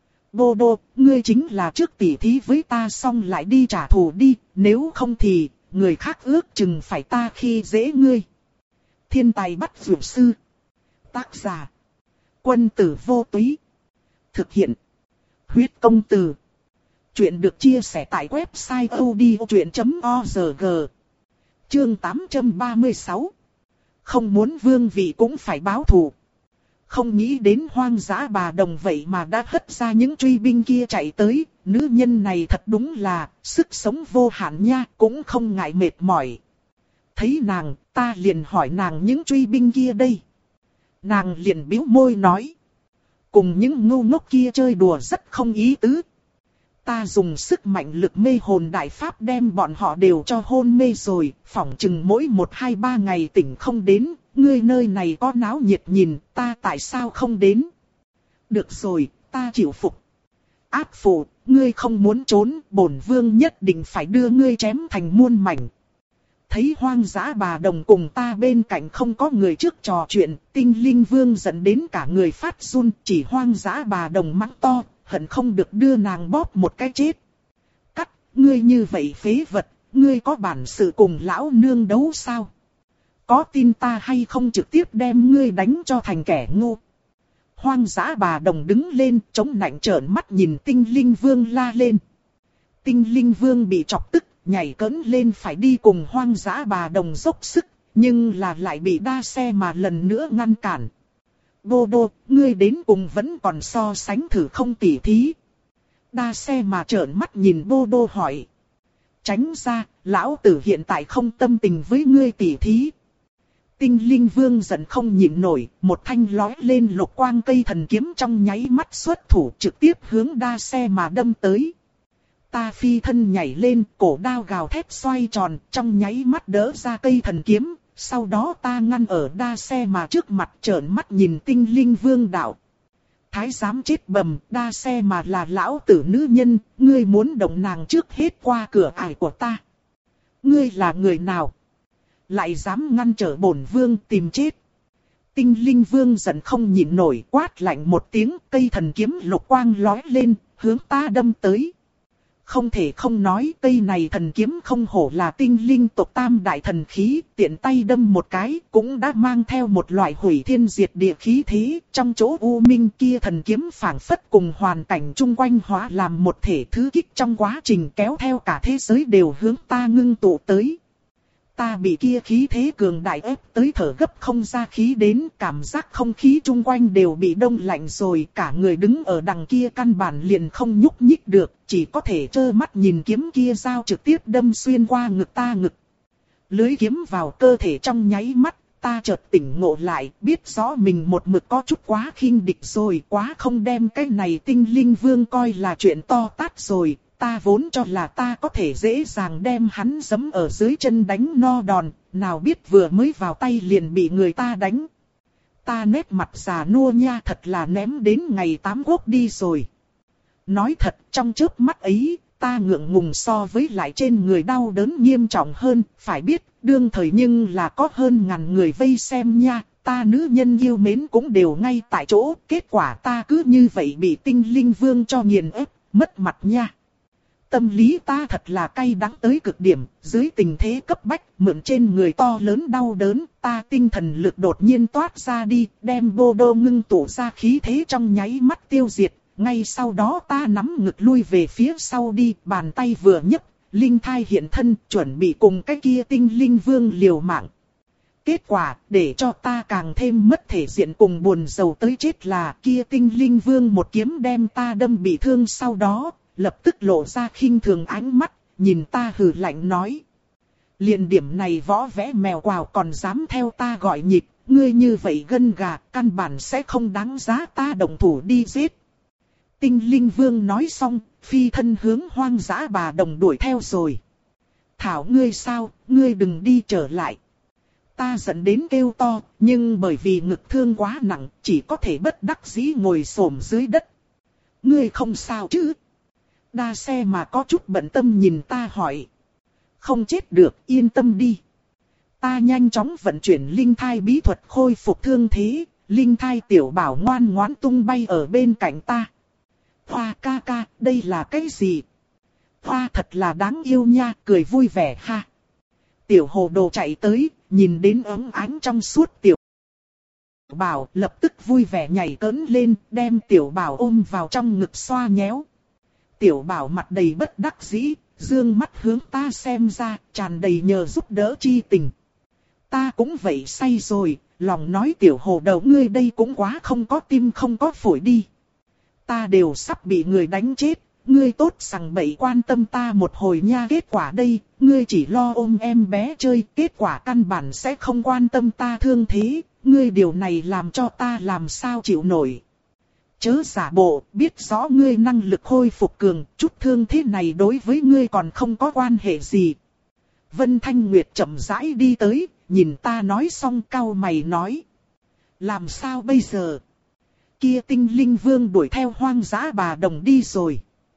Speaker 1: Bô Đô, ngươi chính là trước tỉ thí với ta xong lại đi trả thù đi, nếu không thì, người khác ước chừng phải ta khi dễ ngươi. Thiên tài bắt vượt sư. Tác giả. Quân tử vô túy. Thực hiện. Huyết công từ. Chuyện được chia sẻ tại website odchuyện chấm org. Chương tám trăm ba mươi sáu. Không muốn vương vị cũng phải báo thù. Không nghĩ đến hoang dã bà đồng vậy mà đã hất ra những truy binh kia chạy tới, nữ nhân này thật đúng là, sức sống vô hạn nha, cũng không ngại mệt mỏi. Thấy nàng, ta liền hỏi nàng những truy binh kia đây. Nàng liền bĩu môi nói. Cùng những ngu ngốc kia chơi đùa rất không ý tứ. Ta dùng sức mạnh lực mê hồn đại pháp đem bọn họ đều cho hôn mê rồi, phỏng chừng mỗi một hai ba ngày tỉnh không đến, ngươi nơi này có náo nhiệt nhìn, ta tại sao không đến? Được rồi, ta chịu phục. Ác phụ, ngươi không muốn trốn, bổn vương nhất định phải đưa ngươi chém thành muôn mảnh. Thấy hoang dã bà đồng cùng ta bên cạnh không có người trước trò chuyện, Tinh Linh Vương giận đến cả người phát run, chỉ hoang dã bà đồng mắng to, hận không được đưa nàng bóp một cái chết. Cắt, ngươi như vậy phế vật, ngươi có bản sự cùng lão nương đấu sao? Có tin ta hay không trực tiếp đem ngươi đánh cho thành kẻ ngu? Hoang dã bà đồng đứng lên, chống nạnh trợn mắt nhìn Tinh Linh Vương la lên. Tinh Linh Vương bị chọc tức, nhảy cẫng lên phải đi cùng hoang dã bà đồng dốc sức, nhưng là lại bị đa xe mà lần nữa ngăn cản. Bô Đô, ngươi đến cùng vẫn còn so sánh thử không tỉ thí. Đa xe mà trợn mắt nhìn Bô Đô hỏi. Tránh ra, lão tử hiện tại không tâm tình với ngươi tỉ thí. Tinh Linh Vương giận không nhịn nổi, một thanh lói lên lục quang cây thần kiếm trong nháy mắt xuất thủ trực tiếp hướng đa xe mà đâm tới. Ta phi thân nhảy lên, cổ đao gào thét xoay tròn, trong nháy mắt đỡ ra cây thần kiếm, sau đó ta ngăn ở đa xe mà trước mặt trợn mắt nhìn Tinh Linh Vương đạo. Thái giám chết bầm, đa xe mà là lão tử nữ nhân, ngươi muốn động nàng trước hết qua cửa ải của ta. Ngươi là người nào? Lại dám ngăn trở bổn vương tìm chết. Tinh Linh Vương giận không nhịn nổi quát lạnh một tiếng, cây thần kiếm lục quang lói lên, hướng ta đâm tới. Không thể không nói cây này thần kiếm không hổ là tinh linh tộc tam đại thần khí, tiện tay đâm một cái cũng đã mang theo một loại hủy thiên diệt địa khí thế. Trong chỗ u minh kia thần kiếm phảng phất cùng hoàn cảnh chung quanh hóa làm một thể thứ kích trong quá trình kéo theo cả thế giới đều hướng ta ngưng tụ tới. Ta bị kia khí thế cường đại ép tới thở gấp không ra khí đến, cảm giác không khí chung quanh đều bị đông lạnh rồi, cả người đứng ở đằng kia căn bản liền không nhúc nhích được, chỉ có thể trơ mắt nhìn kiếm kia dao trực tiếp đâm xuyên qua ngực ta ngực. Lưới kiếm vào cơ thể trong nháy mắt, ta chợt tỉnh ngộ lại, biết rõ mình một mực có chút quá khinh địch rồi, quá không đem cái này Tinh Linh Vương coi là chuyện to tát rồi. Ta vốn cho là ta có thể dễ dàng đem hắn giẫm ở dưới chân đánh no đòn, nào biết vừa mới vào tay liền bị người ta đánh. Ta nét mặt già nua nha thật là ném đến ngày tám quốc đi rồi. Nói thật, trong chớp mắt ấy, ta ngượng ngùng so với lại trên người đau đớn nghiêm trọng hơn, phải biết, đương thời nhưng là có hơn ngàn người vây xem nha, ta nữ nhân yêu mến cũng đều ngay tại chỗ, kết quả ta cứ như vậy bị Tinh Linh Vương cho nghiền ép, mất mặt nha. Tâm lý ta thật là cay đắng tới cực điểm, dưới tình thế cấp bách, mượn trên người to lớn đau đớn, ta tinh thần lực đột nhiên toát ra đi, đem Bô Đô ngưng tụ ra khí thế trong nháy mắt tiêu diệt, ngay sau đó ta nắm ngực lui về phía sau đi, bàn tay vừa nhấc, linh thai hiện thân, chuẩn bị cùng cái kia Tinh Linh Vương liều mạng. Kết quả, để cho ta càng thêm mất thể diện cùng buồn rầu tới chết là kia Tinh Linh Vương một kiếm đem ta đâm bị thương sau đó. Lập tức lộ ra khinh thường ánh mắt, nhìn ta hừ lạnh nói. Liền điểm này võ vẽ mèo quào còn dám theo ta gọi nhịp, ngươi như vậy gân gà, căn bản sẽ không đáng giá ta động thủ đi giết. Tinh Linh Vương nói xong, phi thân hướng Hoang Dã Bà Đồng đuổi theo rồi. Thảo ngươi sao, ngươi đừng đi trở lại. Ta giận đến kêu to, nhưng bởi vì ngực thương quá nặng, chỉ có thể bất đắc dĩ ngồi xổm dưới đất. Ngươi không sao chứ? Đa xe mà có chút bận tâm nhìn ta hỏi. Không chết được, yên tâm đi. Ta nhanh chóng vận chuyển linh thai bí thuật khôi phục thương thế, linh thai tiểu bảo ngoan ngoãn tung bay ở bên cạnh ta. Hoa ca ca, đây là cái gì? Hoa thật là đáng yêu nha, cười vui vẻ ha. Tiểu hồ đồ chạy tới, nhìn đến ống ánh trong suốt tiểu bảo, lập tức vui vẻ nhảy cỡn lên, đem tiểu bảo ôm vào trong ngực xoa nhéo. Tiểu bảo mặt đầy bất đắc dĩ, dương mắt hướng ta xem ra, tràn đầy nhờ giúp đỡ chi tình. Ta cũng vậy say rồi, lòng nói tiểu hồ đầu ngươi đây cũng quá không có tim không có phổi đi. Ta đều sắp bị người đánh chết, ngươi tốt sằng bậy quan tâm ta một hồi nha. Kết quả đây, ngươi chỉ lo ôm em bé chơi, kết quả căn bản sẽ không quan tâm ta thương thế, ngươi điều này làm cho ta làm sao chịu nổi. Chớ giả bộ, biết rõ ngươi năng lực khôi phục cường, chút thương thế này đối với ngươi còn không có quan hệ gì. Vân Thanh Nguyệt chậm rãi đi tới, nhìn ta nói xong cau mày nói. Làm sao bây giờ? Kia Tinh Linh Vương đuổi theo Hoang Dã Bà Đồng đi rồi.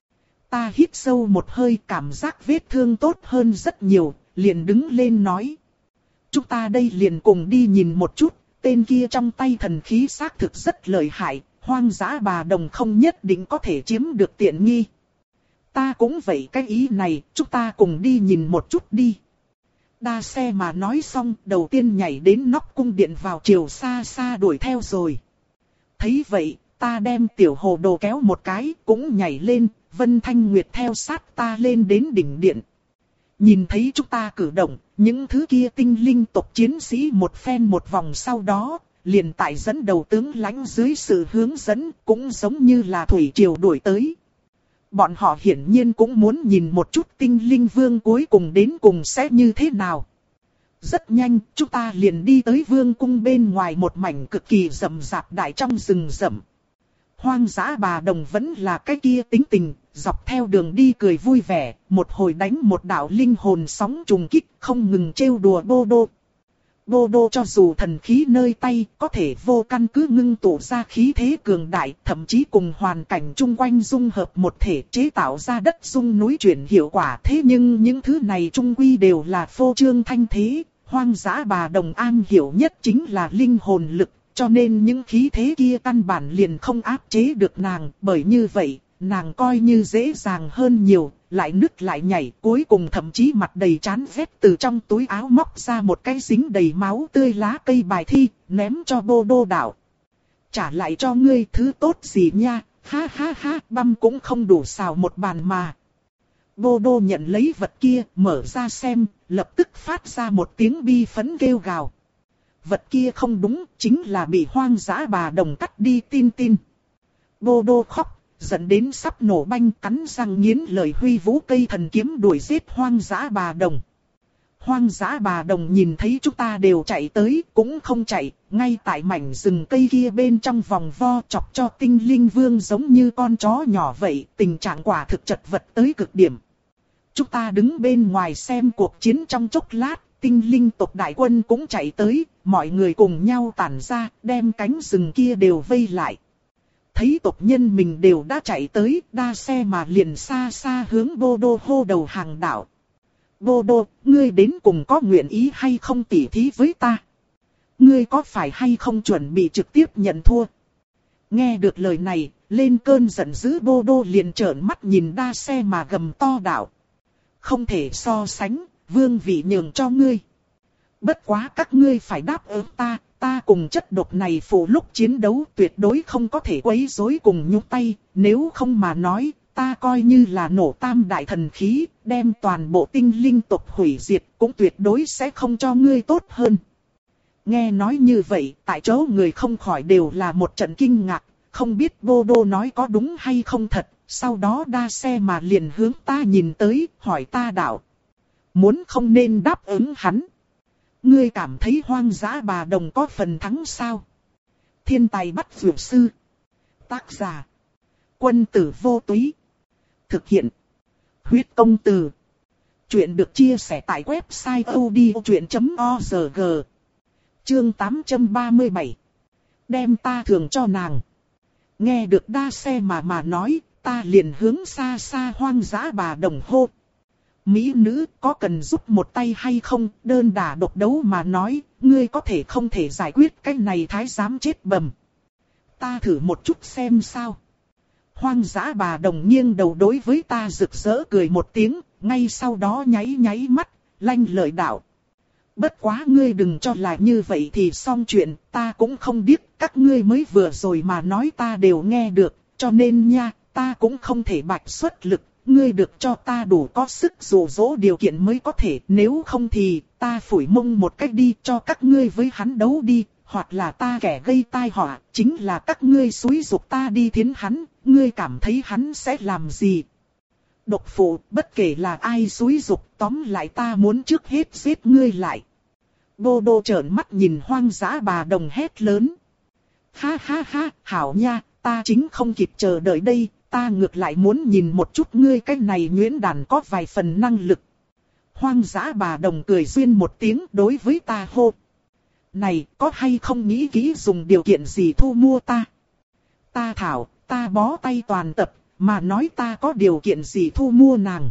Speaker 1: Ta hít sâu một hơi, cảm giác vết thương tốt hơn rất nhiều, liền đứng lên nói. Chúng ta đây liền cùng đi nhìn một chút, tên kia trong tay thần khí xác thực rất lợi hại, Hoang Dã Bà Đồng không nhất định có thể chiếm được tiện nghi. Ta cũng vậy cái ý này, chúng ta cùng đi nhìn một chút đi. Đa xe mà nói xong, đầu tiên nhảy đến nóc cung điện vào chiều xa xa đuổi theo rồi. Thấy vậy, ta đem tiểu hồ đồ kéo một cái, cũng nhảy lên, Vân Thanh Nguyệt theo sát ta lên đến đỉnh điện. Nhìn thấy chúng ta cử động, những thứ kia tinh linh tộc chiến sĩ một phen một vòng sau đó, liền tại dẫn đầu tướng lãnh dưới sự hướng dẫn, cũng giống như là thủy triều đuổi tới. Bọn họ hiển nhiên cũng muốn nhìn một chút Tinh Linh Vương cuối cùng đến cùng sẽ như thế nào. Rất nhanh, chúng ta liền đi tới vương cung bên ngoài một mảnh cực kỳ rậm rạp đại trong rừng rậm. Hoang Dã Bà Đồng vẫn là cái kia tính tình, dọc theo đường đi cười vui vẻ, một hồi đánh một đạo linh hồn sóng trùng kích, không ngừng trêu đùa Bô Đô. Bô Đô cho dù thần khí nơi tay, có thể vô căn cứ ngưng tụ ra khí thế cường đại, thậm chí cùng hoàn cảnh chung quanh dung hợp một thể chế tạo ra đất rung núi chuyển hiệu quả. Thế nhưng những thứ này chung quy đều là phô trương thanh thế, Hoang Dã Bà Đồng an hiểu nhất chính là linh hồn lực, cho nên những khí thế kia căn bản liền không áp chế được nàng, bởi như vậy, nàng coi như dễ dàng hơn nhiều, lại nứt lại nhảy, cuối cùng thậm chí mặt đầy chán ghét từ trong túi áo móc ra một cái dính đầy máu tươi lá cây bài thi, ném cho Bô Đô đảo. Trả lại cho ngươi thứ tốt gì nha, ha ha ha, băm cũng không đủ xào một bàn mà. Bô Đô nhận lấy vật kia, mở ra xem, lập tức phát ra một tiếng bi phấn kêu gào. Vật kia không đúng, chính là bị Hoang Dã Bà Đồng cắt đi tin tin. Bô Đô khóc, dẫn đến sắp nổ banh, cắn răng nghiến lời huy vũ cây thần kiếm đuổi giết Hoang Dã Bà Đồng. Hoang Dã Bà Đồng nhìn thấy chúng ta đều chạy tới, cũng không chạy, ngay tại mảnh rừng cây kia bên trong vòng vo chọc cho Tinh Linh Vương giống như con chó nhỏ vậy, tình trạng quả thực chật vật tới cực điểm. Chúng ta đứng bên ngoài xem cuộc chiến trong chốc lát, Tinh Linh tộc đại quân cũng chạy tới, mọi người cùng nhau tản ra, đem cánh rừng kia đều vây lại. Thấy tộc nhân mình đều đã chạy tới, đa xe mà liền xa xa hướng Bô Đô hô đầu hàng đạo. Bô Đô, ngươi đến cùng có nguyện ý hay không tỉ thí với ta? Ngươi có phải hay không chuẩn bị trực tiếp nhận thua? Nghe được lời này, lên cơn giận dữ Bô Đô liền trợn mắt nhìn đa xe mà gầm to đạo. Không thể so sánh, vương vị nhường cho ngươi. Bất quá các ngươi phải đáp ứng ta, ta cùng chất độc này phụ lúc chiến đấu tuyệt đối không có thể quấy rối cùng nhúc tay, nếu không mà nói, ta coi như là nổ tam đại thần khí, đem toàn bộ tinh linh tộc hủy diệt, cũng tuyệt đối sẽ không cho ngươi tốt hơn. Nghe nói như vậy, tại chỗ người không khỏi đều là một trận kinh ngạc, không biết Bô Đô nói có đúng hay không thật, sau đó đa xe mà liền hướng ta nhìn tới, hỏi ta đạo. Muốn không nên đáp ứng hắn. Ngươi cảm thấy Hoang Dã Bà Đồng có phần thắng sao? Thiên tài bắt dược sư. Tác giả. Quân tử vô túy. Thực hiện. Huyết công từ. Chuyện được chia sẻ tại website odchuyện chấm org. Chương tám trăm ba mươi bảy. Đem ta thường cho nàng. Nghe được đa xe mà mà nói, ta liền hướng xa xa Hoang Dã Bà Đồng hô. Mỹ nữ có cần giúp một tay hay không, đơn đả độc đấu mà nói, ngươi có thể không thể giải quyết cái này thái giám chết bầm. Ta thử một chút xem sao. Hoang Dã Bà Đồng nghiêng đầu đối với ta rực rỡ cười một tiếng, ngay sau đó nháy nháy mắt, lanh lợi đạo. Bất quá ngươi đừng cho là như vậy thì xong chuyện, ta cũng không biết, các ngươi mới vừa rồi mà nói ta đều nghe được, cho nên nha, ta cũng không thể bạch xuất lực, ngươi được cho ta đủ có sức dụ dỗ điều kiện mới có thể, nếu không thì ta phủi mông một cách đi cho các ngươi với hắn đấu đi, hoặc là ta kẻ gây tai họa, chính là các ngươi xúi giục ta đi thiến hắn, ngươi cảm thấy hắn sẽ làm gì? Độc phụ, bất kể là ai xúi giục, tóm lại ta muốn trước hết giết ngươi lại. Bô Đô trợn mắt nhìn Hoang Dã Bà Đồng hét lớn. Ha ha ha, hảo nha, ta chính không kịp chờ đợi đây, ta ngược lại muốn nhìn một chút ngươi cái này nhuyễn đàn có vài phần năng lực. Hoang Dã Bà Đồng cười duyên một tiếng đối với ta hô. Này, có hay không nghĩ kỹ dùng điều kiện gì thu mua ta? Ta thảo, ta bó tay toàn tập, mà nói ta có điều kiện gì thu mua nàng.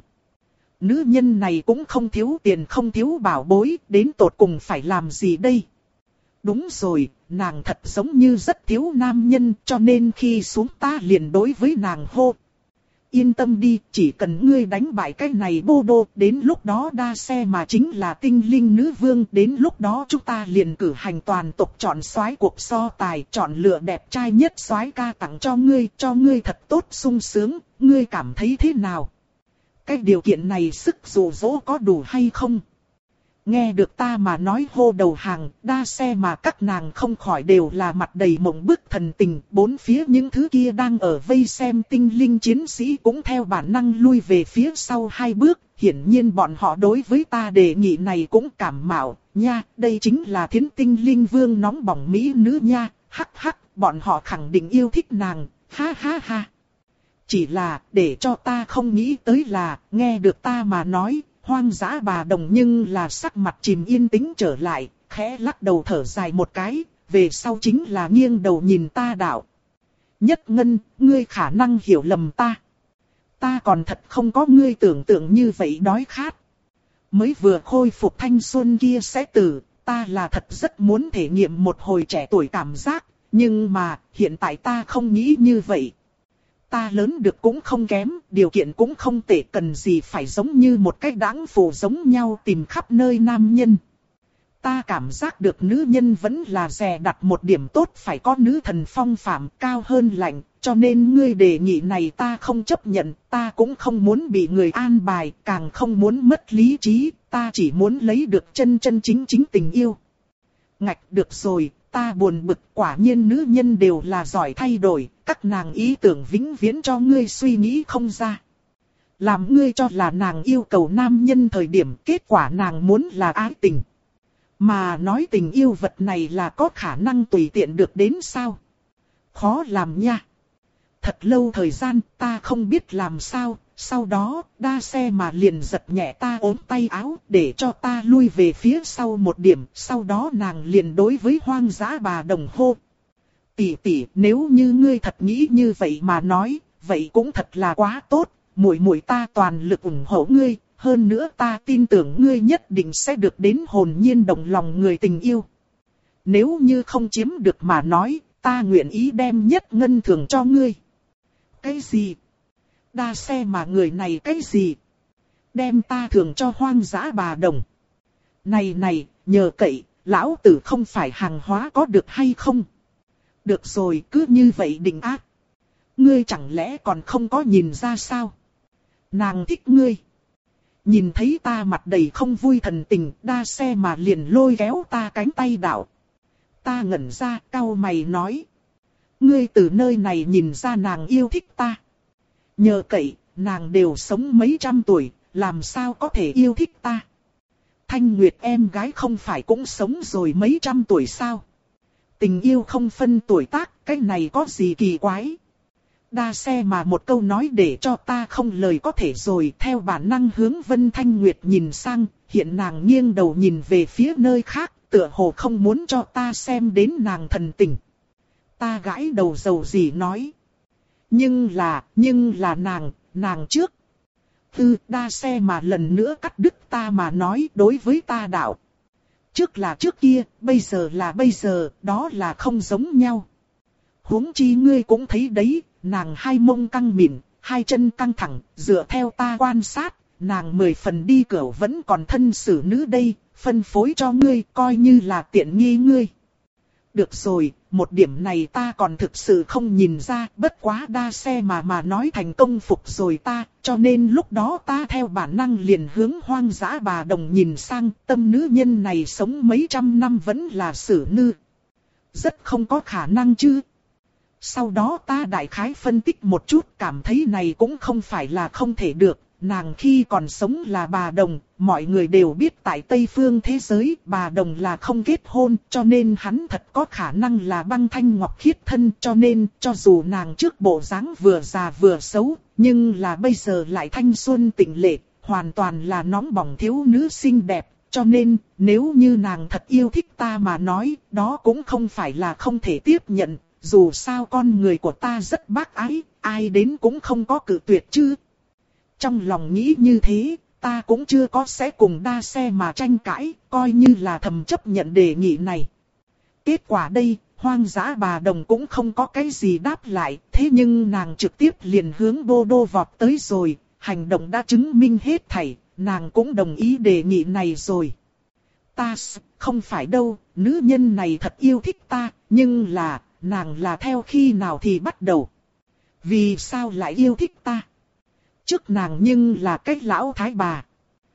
Speaker 1: Nữ nhân này cũng không thiếu tiền không thiếu bảo bối, đến tột cùng phải làm gì đây? Đúng rồi, nàng thật giống như rất thiếu nam nhân, cho nên khi xuống ta liền đối với nàng hô. Yên tâm đi, chỉ cần ngươi đánh bại cái này Bô Đô, đến lúc đó đa xe mà chính là tinh linh nữ vương, đến lúc đó chúng ta liền cử hành toàn tộc chọn soái cuộc so tài, chọn lựa đẹp trai nhất soái ca tặng cho ngươi, cho ngươi thật tốt sung sướng, ngươi cảm thấy thế nào? Cái điều kiện này sức dụ dỗ có đủ hay không? Nghe được ta mà nói hô đầu hàng, đa xe mà các nàng không khỏi đều là mặt đầy mộng bức thần tình, bốn phía những thứ kia đang ở vây xem tinh linh chiến sĩ cũng theo bản năng lui về phía sau hai bước, hiển nhiên bọn họ đối với ta đề nghị này cũng cảm mạo, nha, đây chính là thiến tinh linh vương nóng bỏng mỹ nữ nha, hắc hắc, bọn họ khẳng định yêu thích nàng, ha ha ha. Chỉ là, để cho ta không nghĩ tới là, nghe được ta mà nói, Hoang Dã Bà Đồng nhưng là sắc mặt chìm yên tĩnh trở lại, khẽ lắc đầu thở dài một cái, về sau chính là nghiêng đầu nhìn ta đạo. Nhất Ngân, ngươi khả năng hiểu lầm ta. Ta còn thật không có ngươi tưởng tượng như vậy đói khát. Mới vừa khôi phục thanh xuân kia sẽ tử, ta là thật rất muốn thể nghiệm một hồi trẻ tuổi cảm giác, nhưng mà, hiện tại ta không nghĩ như vậy. Ta lớn được cũng không kém, điều kiện cũng không tệ, cần gì phải giống như một cái đãng phù giống nhau tìm khắp nơi nam nhân. Ta cảm giác được nữ nhân vẫn là dè đặt một điểm tốt, phải có nữ thần phong phạm cao hơn lạnh, cho nên ngươi đề nghị này ta không chấp nhận, ta cũng không muốn bị người an bài, càng không muốn mất lý trí, ta chỉ muốn lấy được chân chân chính chính tình yêu. Ngạch, được rồi, ta buồn bực, quả nhiên nữ nhân đều là giỏi thay đổi, các nàng ý tưởng vĩnh viễn cho ngươi suy nghĩ không ra. Làm ngươi cho là nàng yêu cầu nam nhân thời điểm, kết quả nàng muốn là ái tình. Mà nói tình yêu vật này là có khả năng tùy tiện được đến sao? Khó làm nha. Thật lâu thời gian ta không biết làm sao, sau đó đa xe mà liền giật nhẹ ta ốm tay áo để cho ta lui về phía sau một điểm, sau đó nàng liền đối với Hoang Dã Bà Đồng hô. Tỷ tỷ, nếu như ngươi thật nghĩ như vậy mà nói, vậy cũng thật là quá tốt, muội muội ta toàn lực ủng hộ ngươi, hơn nữa ta tin tưởng ngươi nhất định sẽ được đến hồn nhiên động lòng người tình yêu. Nếu như không chiếm được mà nói, ta nguyện ý đem Nhất Ngân thường cho ngươi. Cái gì? Đa xe mà người này cái gì? Đem ta thường cho Hoang Dã Bà Đồng. Này này, nhờ cậy, lão tử không phải hàng hóa có được hay không? Được rồi, cứ như vậy định ác. Ngươi chẳng lẽ còn không có nhìn ra sao? Nàng thích ngươi. Nhìn thấy ta mặt đầy không vui thần tình, đa xe mà liền lôi kéo ta cánh tay đạo. Ta ngẩn ra, cau mày nói. Ngươi từ nơi này nhìn ra nàng yêu thích ta. Nhờ cậy, nàng đều sống mấy trăm tuổi, làm sao có thể yêu thích ta? Thanh Nguyệt em gái không phải cũng sống rồi mấy trăm tuổi sao? Tình yêu không phân tuổi tác, cái này có gì kỳ quái? đa xe mà một câu nói để cho ta không lời có thể rồi. Theo bản năng hướng Vân Thanh Nguyệt nhìn sang, hiện nàng nghiêng đầu nhìn về phía nơi khác, tựa hồ không muốn cho ta xem đến nàng thần tình. Ta gãi đầu dầu gì nói. Nhưng là, nhưng là nàng, nàng trước. Tư đa xe mà lần nữa cắt đứt ta mà nói đối với ta đạo. Trước là trước kia, bây giờ là bây giờ, đó là không giống nhau. Huống chi ngươi cũng thấy đấy, nàng hai mông căng mịn, hai chân căng thẳng, dựa theo ta quan sát, nàng mười phần đi cửu vẫn còn thân xử nữ đây, phân phối cho ngươi coi như là tiện nghi ngươi. Được rồi, một điểm này ta còn thực sự không nhìn ra, bất quá đa xe mà mà nói thành công phục rồi ta, cho nên lúc đó ta theo bản năng liền hướng Hoang Dã Bà Đồng nhìn sang, tâm nữ nhân này sống mấy trăm năm vẫn là xử nữ. Rất không có khả năng chứ. Sau đó ta đại khái phân tích một chút, cảm thấy này cũng không phải là không thể được. Nàng khi còn sống là bà Đồng, mọi người đều biết tại Tây Phương thế giới bà Đồng là không kết hôn, cho nên hắn thật có khả năng là Băng Thanh Ngọc Khiết thân, cho nên cho dù nàng trước bộ dáng vừa già vừa xấu, nhưng là bây giờ lại thanh xuân tịnh lệ, hoàn toàn là nóng bỏng thiếu nữ xinh đẹp, cho nên nếu như nàng thật yêu thích ta mà nói, đó cũng không phải là không thể tiếp nhận, dù sao con người của ta rất bác ái, ai đến cũng không có cự tuyệt chứ. Trong lòng nghĩ như thế, ta cũng chưa có sẽ cùng đa xe mà tranh cãi, coi như là thầm chấp nhận đề nghị này. Kết quả đây, Hoang Dã Bà Đồng cũng không có cái gì đáp lại, thế nhưng nàng trực tiếp liền hướng Bô Đô vọt tới rồi, hành động đã chứng minh hết thảy, nàng cũng đồng ý đề nghị này rồi. Ta không phải đâu, nữ nhân này thật yêu thích ta, nhưng là, nàng là theo khi nào thì bắt đầu. Vì sao lại yêu thích ta? Trước nàng nhưng là cái lão thái bà.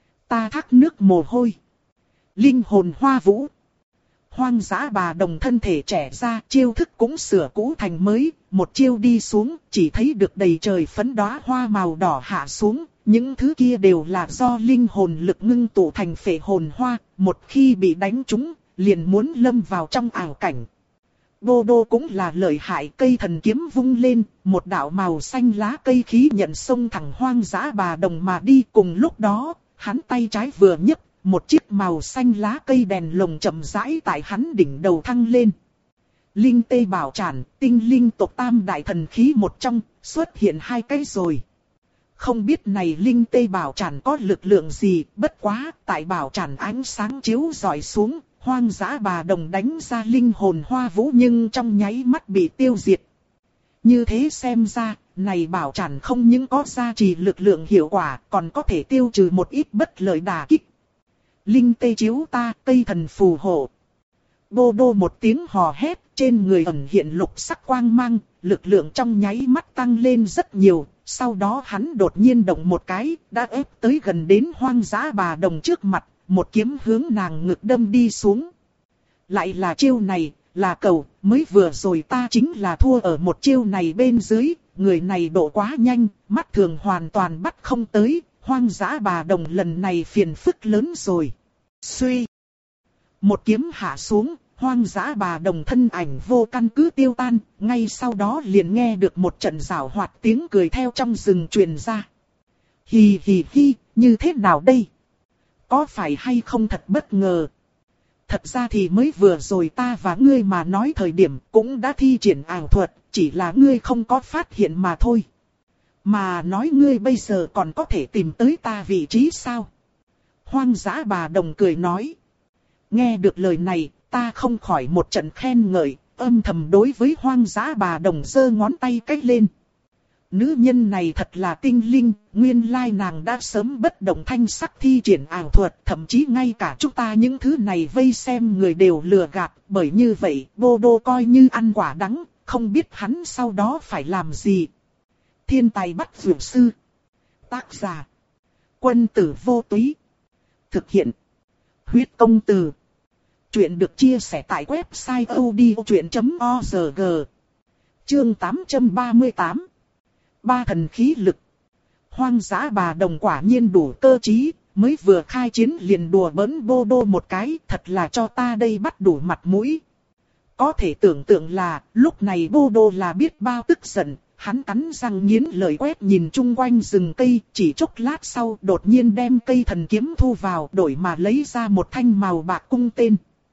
Speaker 1: Ta thác nước mồ hôi. Linh hồn hoa vũ. Hoang Dã Bà Đồng thân thể trẻ ra, chiêu thức cũng sửa cũ thành mới. Một chiêu đi xuống, chỉ thấy được đầy trời phấn đóa hoa màu đỏ hạ xuống. Những thứ kia đều là do linh hồn lực ngưng tụ thành phệ hồn hoa. Một khi bị đánh trúng, liền muốn lâm vào trong ảo cảnh. Bô Đô cũng là lợi hại, cây thần kiếm vung lên, một đạo màu xanh lá cây khí nhận xông thẳng Hoang Dã Bà Đồng mà đi. Cùng lúc đó, hắn tay trái vừa nhấc, một chiếc màu xanh lá cây đèn lồng chậm rãi tại hắn đỉnh đầu thăng lên. Linh tê bảo trản, tinh linh tộc tam đại thần khí một trong, xuất hiện hai cái rồi. Không biết này linh tê bảo trản có lực lượng gì, bất quá, tại bảo trản ánh sáng chiếu rọi xuống. Hoang Dã Bà Đồng đánh ra linh hồn hoa vũ nhưng trong nháy mắt bị tiêu diệt. Như thế xem ra, này bảo trản không những có gia trì lực lượng hiệu quả, còn có thể tiêu trừ một ít bất lợi đả kích. Linh tê chiếu ta, cây thần phù hộ. Bô Đô một tiếng hò hét, trên người ẩn hiện lục sắc quang mang, lực lượng trong nháy mắt tăng lên rất nhiều. Sau đó hắn đột nhiên động một cái, đã ép tới gần đến Hoang Dã Bà Đồng trước mặt. Một kiếm hướng nàng ngực đâm đi xuống. Lại là chiêu này, là cầu, mới vừa rồi ta chính là thua ở một chiêu này bên dưới, người này độ quá nhanh, mắt thường hoàn toàn bắt không tới, Hoang Dã Bà Đồng lần này phiền phức lớn rồi. Suy! Một kiếm hạ xuống, Hoang Dã Bà Đồng thân ảnh vô căn cứ tiêu tan, ngay sau đó liền nghe được một trận rảo hoạt tiếng cười theo trong rừng truyền ra. Hì hì hì, như thế nào đây? Có phải hay không thật bất ngờ? Thật ra thì mới vừa rồi ta và ngươi mà nói thời điểm cũng đã thi triển ảo thuật, chỉ là ngươi không có phát hiện mà thôi. Mà nói ngươi bây giờ còn có thể tìm tới ta vị trí sao? Hoang Dã Bà Đồng cười nói. Nghe được lời này, ta không khỏi một trận khen ngợi, âm thầm đối với Hoang Dã Bà Đồng giơ ngón tay cách lên. Nữ nhân này thật là tinh linh, nguyên lai nàng đã sớm bất động thanh sắc thi triển ảo thuật, thậm chí ngay cả chúng ta những thứ này vây xem người đều lừa gạt, bởi như vậy, Bô Đô coi như ăn quả đắng, không biết hắn sau đó phải làm gì. Thiên tài bắt vượt sư. Tác giả. Quân tử vô túy. Thực hiện. Huyết công từ. Chuyện được chia sẻ tại website odchuyện chấm org. Chương tám trăm ba mươi tám. Ba thần khí lực. Hoang Dã Bà Đồng quả nhiên đủ cơ trí, mới vừa khai chiến liền đùa bỡn Bô Đô một cái, thật là cho ta đây bắt đủ mặt mũi. Có thể tưởng tượng là, lúc này Bô Đô là biết bao tức giận, hắn cắn răng nghiến lợi quét nhìn chung quanh rừng cây, chỉ chốc lát sau đột nhiên đem cây thần kiếm thu vào, đổi mà lấy ra một thanh màu bạc cung tên.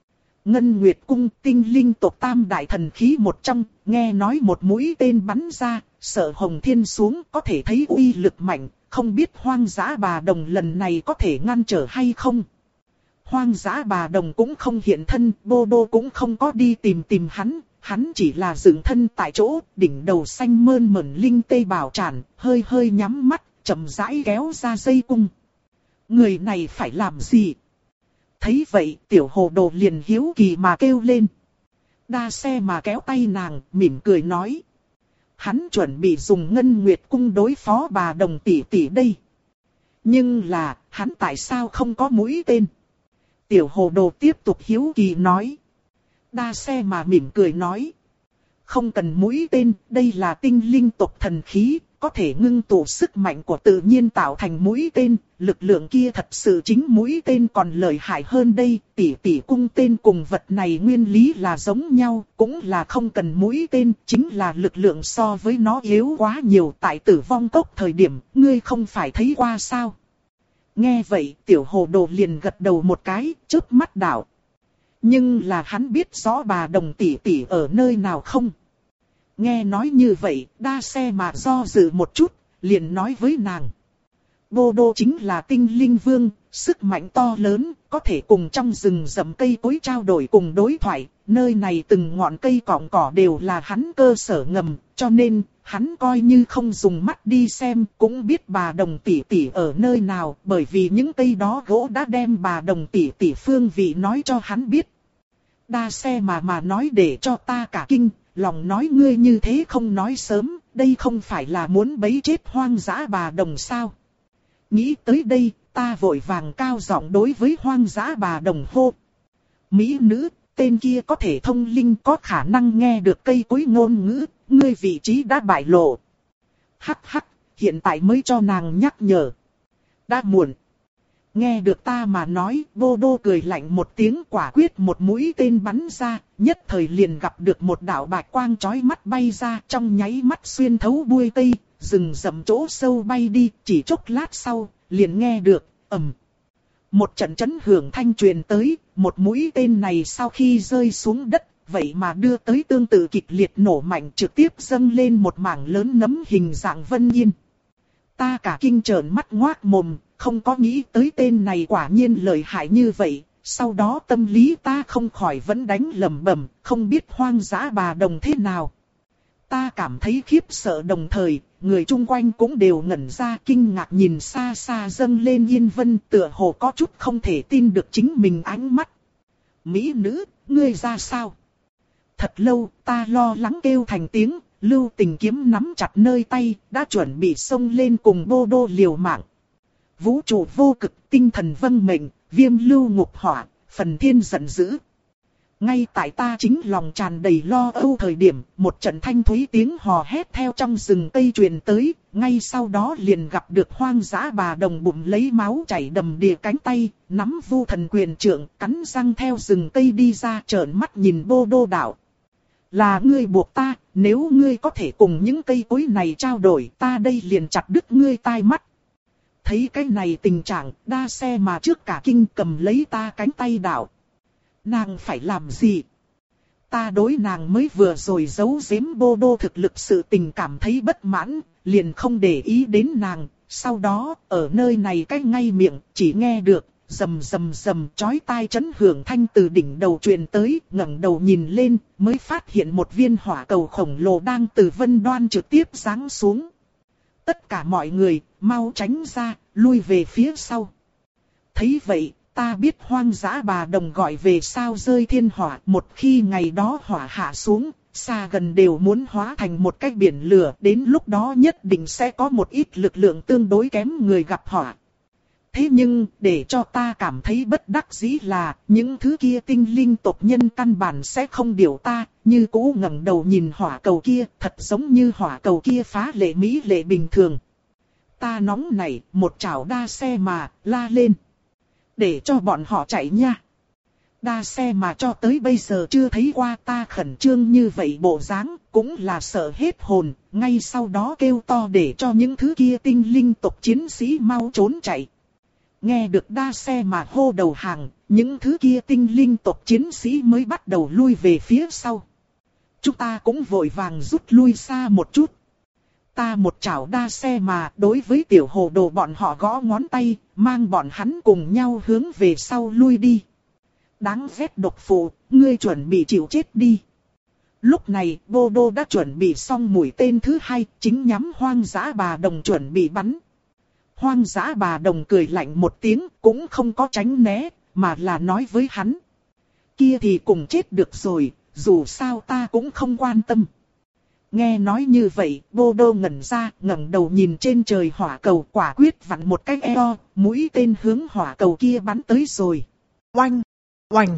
Speaker 1: Ngân Nguyệt cung, tinh linh tộc tam đại thần khí một trong, nghe nói một mũi tên bắn ra, sợ Hồng Thiên xuống có thể thấy uy lực mạnh, không biết Hoang Dã Bà Đồng lần này có thể ngăn trở hay không. Hoang Dã Bà Đồng cũng không hiện thân, Bô Đô cũng không có đi tìm tìm hắn, hắn chỉ là dựng thân tại chỗ, đỉnh đầu xanh mơn mởn linh tê bảo tràn, hơi hơi nhắm mắt, chậm rãi kéo ra dây cung. Người này phải làm gì? Thấy vậy, tiểu hồ đồ liền hiếu kỳ mà kêu lên. Đa xe mà kéo tay nàng, mỉm cười nói. Hắn chuẩn bị dùng Ngân Nguyệt cung đối phó bà Đồng tỷ tỷ đây. Nhưng là, hắn tại sao không có mũi tên? Tiểu hồ đồ tiếp tục hiếu kỳ nói. Đa xe mà mỉm cười nói. Không cần mũi tên, đây là tinh linh tộc thần khí, có thể ngưng tụ sức mạnh của tự nhiên tạo thành mũi tên. Lực lượng kia thật sự chính mũi tên còn lợi hại hơn đây. Tỷ tỷ cung tên cùng vật này nguyên lý là giống nhau, cũng là không cần mũi tên, chính là lực lượng so với nó yếu quá nhiều. Tại Tử Vong Cốc thời điểm, ngươi không phải thấy qua sao? Nghe vậy, tiểu hồ đồ liền gật đầu một cái, chớp mắt đảo. Nhưng là hắn biết rõ bà Đồng tỷ tỷ ở nơi nào không? Nghe nói như vậy, đa xe mà do dự một chút, liền nói với nàng. Bô Đô chính là tinh linh vương, sức mạnh to lớn, có thể cùng trong rừng rậm cây cối trao đổi cùng đối thoại. Nơi này từng ngọn cây cọng cỏ đều là hắn cơ sở ngầm, cho nên hắn coi như không dùng mắt đi xem, cũng biết bà Đồng tỷ tỷ ở nơi nào, bởi vì những cây đó gỗ đã đem bà Đồng tỷ tỷ phương vị nói cho hắn biết. Đa xe mà mà nói để cho ta cả kinh, lòng nói ngươi như thế không nói sớm, đây không phải là muốn bấy chết Hoang Dã Bà Đồng sao? Nghĩ tới đây, ta vội vàng cao giọng đối với Hoang Dã Bà Đồng hô. Mỹ nữ, tên kia có thể thông linh, có khả năng nghe được cây cối ngôn ngữ, ngươi vị trí đã bại lộ. Hắc hắc, hiện tại mới cho nàng nhắc nhở. Đã muộn. Nghe được ta mà nói, Bô Đô cười lạnh một tiếng, quả quyết một mũi tên bắn ra, nhất thời liền gặp được một đạo bạch quang chói mắt bay ra, trong nháy mắt xuyên thấu bụi cây, rừng rậm chỗ sâu bay đi, chỉ chốc lát sau, liền nghe được, ầm. Một trận chấn hưởng thanh truyền tới, một mũi tên này sau khi rơi xuống đất, vậy mà đưa tới tương tự kịch liệt nổ mạnh, trực tiếp dâng lên một mảng lớn nấm hình dạng vân yên. Ta cả kinh trợn mắt ngoác mồm, không có nghĩ tới tên này quả nhiên lợi hại như vậy. Sau đó tâm lý ta không khỏi vẫn đánh lẩm bẩm, không biết Hoang Dã Bà Đồng thế nào. Ta cảm thấy khiếp sợ đồng thời, người chung quanh cũng đều ngẩn ra kinh ngạc nhìn xa xa dâng lên yên vân, tựa hồ có chút không thể tin được chính mình ánh mắt. Mỹ nữ, ngươi ra sao? Thật lâu, ta lo lắng kêu thành tiếng, Lưu Tình kiếm nắm chặt nơi tay, đã chuẩn bị xông lên cùng Bô Đô liều mạng. Vũ trụ vô cực, tinh thần vâng mệnh, viêm lưu ngục hỏa, phần thiên giận dữ. Ngay tại ta chính lòng tràn đầy lo âu thời điểm, một trận thanh thúy tiếng hò hét theo trong rừng cây truyền tới, ngay sau đó liền gặp được Hoang Dã Bà Đồng bụng lấy máu chảy đầm đìa cánh tay, nắm vu thần quyền trượng, cắn răng theo rừng cây đi ra, trợn mắt nhìn Bô Đô đạo. Là ngươi buộc ta, nếu ngươi có thể cùng những cây cối này trao đổi, ta đây liền chặt đứt ngươi tai mắt. Thấy cái này tình trạng, đa xe mà trước cả kinh cầm lấy ta cánh tay đạo. Nàng phải làm gì? Ta đối nàng mới vừa rồi giấu giếm Bô Đô thực lực sự tình cảm thấy bất mãn, liền không để ý đến nàng. Sau đó, ở nơi này cách ngay miệng, chỉ nghe được, rầm rầm rầm chói tai chấn hưởng thanh từ đỉnh đầu truyền tới, ngẩng đầu nhìn lên, mới phát hiện một viên hỏa cầu khổng lồ đang từ vân đoan trực tiếp giáng xuống. Tất cả mọi người, mau tránh ra, lui về phía sau. Thấy vậy, ta biết Hoang Dã Bà Đồng gọi về sao rơi thiên hỏa. Một khi ngày đó hỏa hạ xuống, xa gần đều muốn hóa thành một cái biển lửa. Đến lúc đó nhất định sẽ có một ít lực lượng tương đối kém người gặp hỏa. Thế nhưng, để cho ta cảm thấy bất đắc dĩ là, những thứ kia tinh linh tộc nhân căn bản sẽ không điều ta, như cũ ngẩng đầu nhìn hỏa cầu kia, thật giống như hỏa cầu kia phá lệ mỹ lệ bình thường. Ta nóng nảy, một chảo đa xe mà, la lên. Để cho bọn họ chạy nha. Đa xe mà cho tới bây giờ chưa thấy qua ta khẩn trương như vậy bộ dáng, cũng là sợ hết hồn, ngay sau đó kêu to để cho những thứ kia tinh linh tộc chiến sĩ mau trốn chạy. Nghe được đa xe mà hô đầu hàng, những thứ kia tinh linh tộc chiến sĩ mới bắt đầu lui về phía sau. Chúng ta cũng vội vàng rút lui xa một chút. Ta một chảo đa xe mà đối với tiểu hồ đồ bọn họ gõ ngón tay, mang bọn hắn cùng nhau hướng về sau lui đi. Đáng ghét độc phụ, ngươi chuẩn bị chịu chết đi. Lúc này, Bô Đô đã chuẩn bị xong mũi tên thứ hai, chính nhắm hoang dã bà đồng chuẩn bị bắn. Hoang dã bà đồng cười lạnh một tiếng, cũng không có tránh né, mà là nói với hắn. Kia thì cùng chết được rồi, dù sao ta cũng không quan tâm. Nghe nói như vậy, Bô Đô ngẩn ra, ngẩng đầu nhìn trên trời hỏa cầu, quả quyết vặn một cái eo, mũi tên hướng hỏa cầu kia bắn tới rồi. Oanh! Oanh!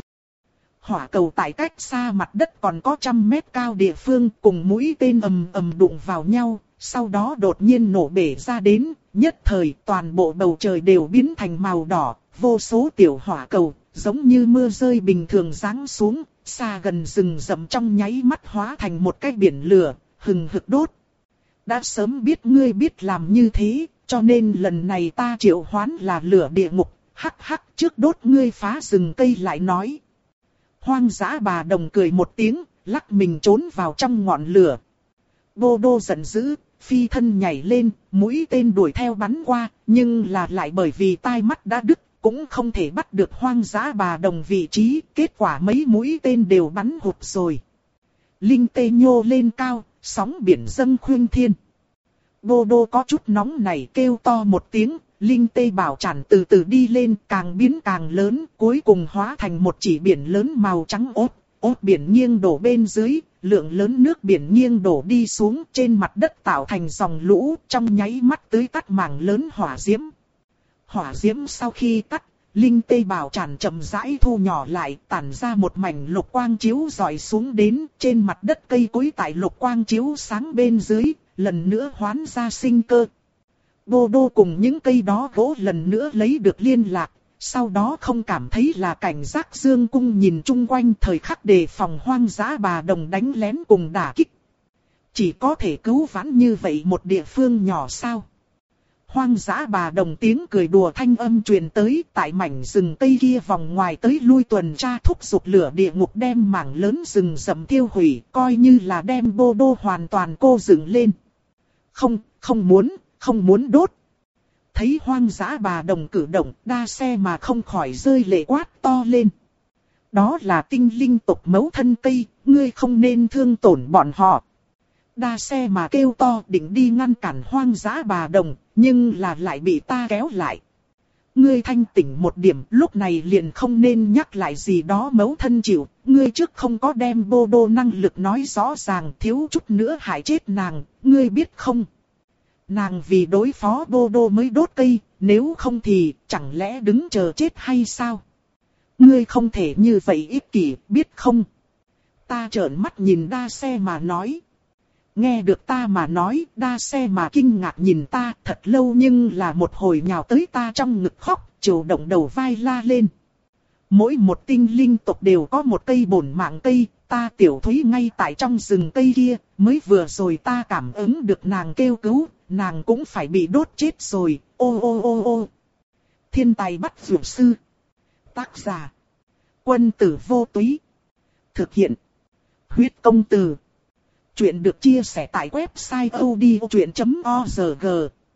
Speaker 1: Hỏa cầu tại cách xa mặt đất còn có trăm mét cao địa phương, cùng mũi tên ầm ầm đụng vào nhau, sau đó đột nhiên nổ bể ra đến, nhất thời toàn bộ bầu trời đều biến thành màu đỏ, vô số tiểu hỏa cầu, giống như mưa rơi bình thường giáng xuống, xa gần rừng rậm trong nháy mắt hóa thành một cái biển lửa, hừng hực đốt. Đã sớm biết ngươi biết làm như thế, cho nên lần này ta triệu hoán là lửa địa ngục, hắc hắc trước đốt ngươi phá rừng cây lại nói. Hoang dã bà đồng cười một tiếng, lắc mình trốn vào trong ngọn lửa. Bô Đô giận dữ, phi thân nhảy lên, mũi tên đuổi theo bắn qua, nhưng là lại bởi vì tai mắt đã đứt, cũng không thể bắt được hoang dã bà đồng vị trí, kết quả mấy mũi tên đều bắn hụt rồi. Linh tê nhô lên cao, sóng biển dâng khuynh thiên. Bô Đô có chút nóng nảy kêu to một tiếng, linh tê bảo tràn từ từ đi lên, càng biến càng lớn, cuối cùng hóa thành một chỉ biển lớn màu trắng ốt. Ốt biển nghiêng đổ bên dưới, lượng lớn nước biển nghiêng đổ đi xuống trên mặt đất tạo thành dòng lũ, trong nháy mắt tưới tắt mảng lớn hỏa diễm. Hỏa diễm sau khi tắt, linh tê bảo tràn chậm rãi thu nhỏ lại, tản ra một mảnh lục quang chiếu rọi xuống đến, trên mặt đất cây cối tại lục quang chiếu sáng bên dưới, lần nữa hoán ra sinh cơ. Bô Đô cùng những cây đó gỗ lần nữa lấy được liên lạc, sau đó không cảm thấy là cảnh giác dương cung nhìn chung quanh thời khắc đề phòng hoang dã bà đồng đánh lén cùng đả kích. Chỉ có thể cứu vãn như vậy một địa phương nhỏ sao? Hoang dã bà đồng tiếng cười đùa thanh âm truyền tới, tại mảnh rừng tây kia vòng ngoài tới lui tuần tra thúc giục lửa địa ngục đem mảng lớn rừng rậm tiêu hủy, coi như là đem Bô Đô hoàn toàn cô dựng lên. Không, không muốn, không muốn đốt. Thấy hoang dã bà đồng cử động, đa xe mà không khỏi rơi lệ quát to lên. Đó là tinh linh tộc mẫu thân cây, ngươi không nên thương tổn bọn họ. Đa xe mà kêu to định đi ngăn cản hoang dã bà đồng, nhưng là lại bị ta kéo lại. Ngươi thanh tỉnh một điểm, lúc này liền không nên nhắc lại gì đó mẫu thân chịu, ngươi trước không có đem Bô Đô năng lực nói rõ ràng, thiếu chút nữa hại chết nàng, ngươi biết không? Nàng vì đối phó Bô Đô mới đốt cây, nếu không thì chẳng lẽ đứng chờ chết hay sao? Ngươi không thể như vậy ích kỷ, biết không? Ta trợn mắt nhìn đa xe mà nói. Nghe được ta mà nói, đa xe mà kinh ngạc nhìn ta thật lâu nhưng là một hồi nhào tới ta trong ngực khóc, chiều động đầu vai la lên. Mỗi một tinh linh tộc đều có một cây bổn mạng cây, ta tiểu thúy ngay tại trong rừng cây kia, mới vừa rồi ta cảm ứng được nàng kêu cứu, nàng cũng phải bị đốt chết rồi, ô ô ô ô. Thiên tài bắt dược sư. Tác giả. Quân tử vô túy. Thực hiện. Huyết công từ. Chuyện được chia sẻ tại website odchuyện chấm org.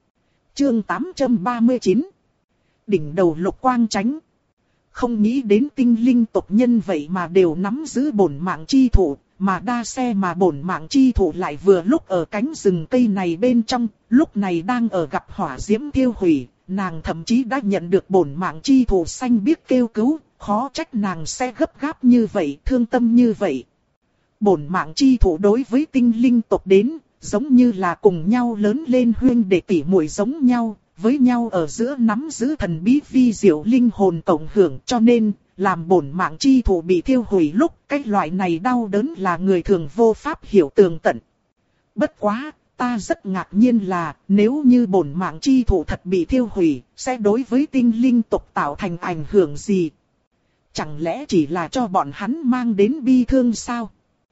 Speaker 1: Chương tám trăm ba mươi chín. Đỉnh đầu lục quang chánh. Không nghĩ đến tinh linh tộc nhân vậy mà đều nắm giữ bổn mạng chi thủ, mà đa xe mà bổn mạng chi thủ lại vừa lúc ở cánh rừng cây này bên trong, lúc này đang ở gặp hỏa diễm thiêu hủy, nàng thậm chí đã nhận được bổn mạng chi thủ xanh biếc kêu cứu, khó trách nàng sẽ gấp gáp như vậy, thương tâm như vậy. Bổn mạng chi thủ đối với tinh linh tộc đến, giống như là cùng nhau lớn lên huyên đệ tỷ muội giống nhau, với nhau ở giữa nắm giữ thần bí vi diệu linh hồn cộng hưởng, cho nên, làm bổn mạng chi thủ bị thiêu hủy lúc, cái loại này đau đớn là người thường vô pháp hiểu tường tận. Bất quá, ta rất ngạc nhiên là, nếu như bổn mạng chi thủ thật bị thiêu hủy, sẽ đối với tinh linh tộc tạo thành ảnh hưởng gì? Chẳng lẽ chỉ là cho bọn hắn mang đến bi thương sao?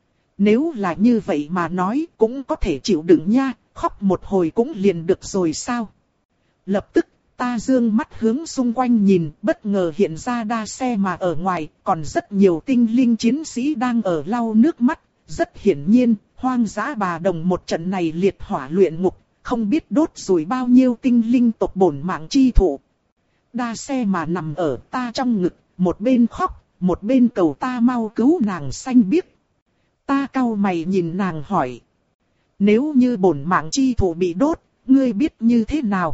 Speaker 1: Nếu là như vậy mà nói cũng có thể chịu đựng nha, khóc một hồi cũng liền được rồi sao? Lập tức, ta dương mắt hướng xung quanh nhìn, bất ngờ hiện ra đa xe mà ở ngoài, còn rất nhiều tinh linh chiến sĩ đang ở lau nước mắt. Rất hiển nhiên, hoang dã bà đồng một trận này liệt hỏa luyện ngục, không biết đốt rủi bao nhiêu tinh linh tộc bổn mạng chi thụ. Đa xe mà nằm ở ta trong ngực, một bên khóc, một bên cầu ta mau cứu nàng xanh biếc. Ta cau mày nhìn nàng hỏi. Nếu như bổn mạng chi thụ bị đốt, ngươi biết như thế nào?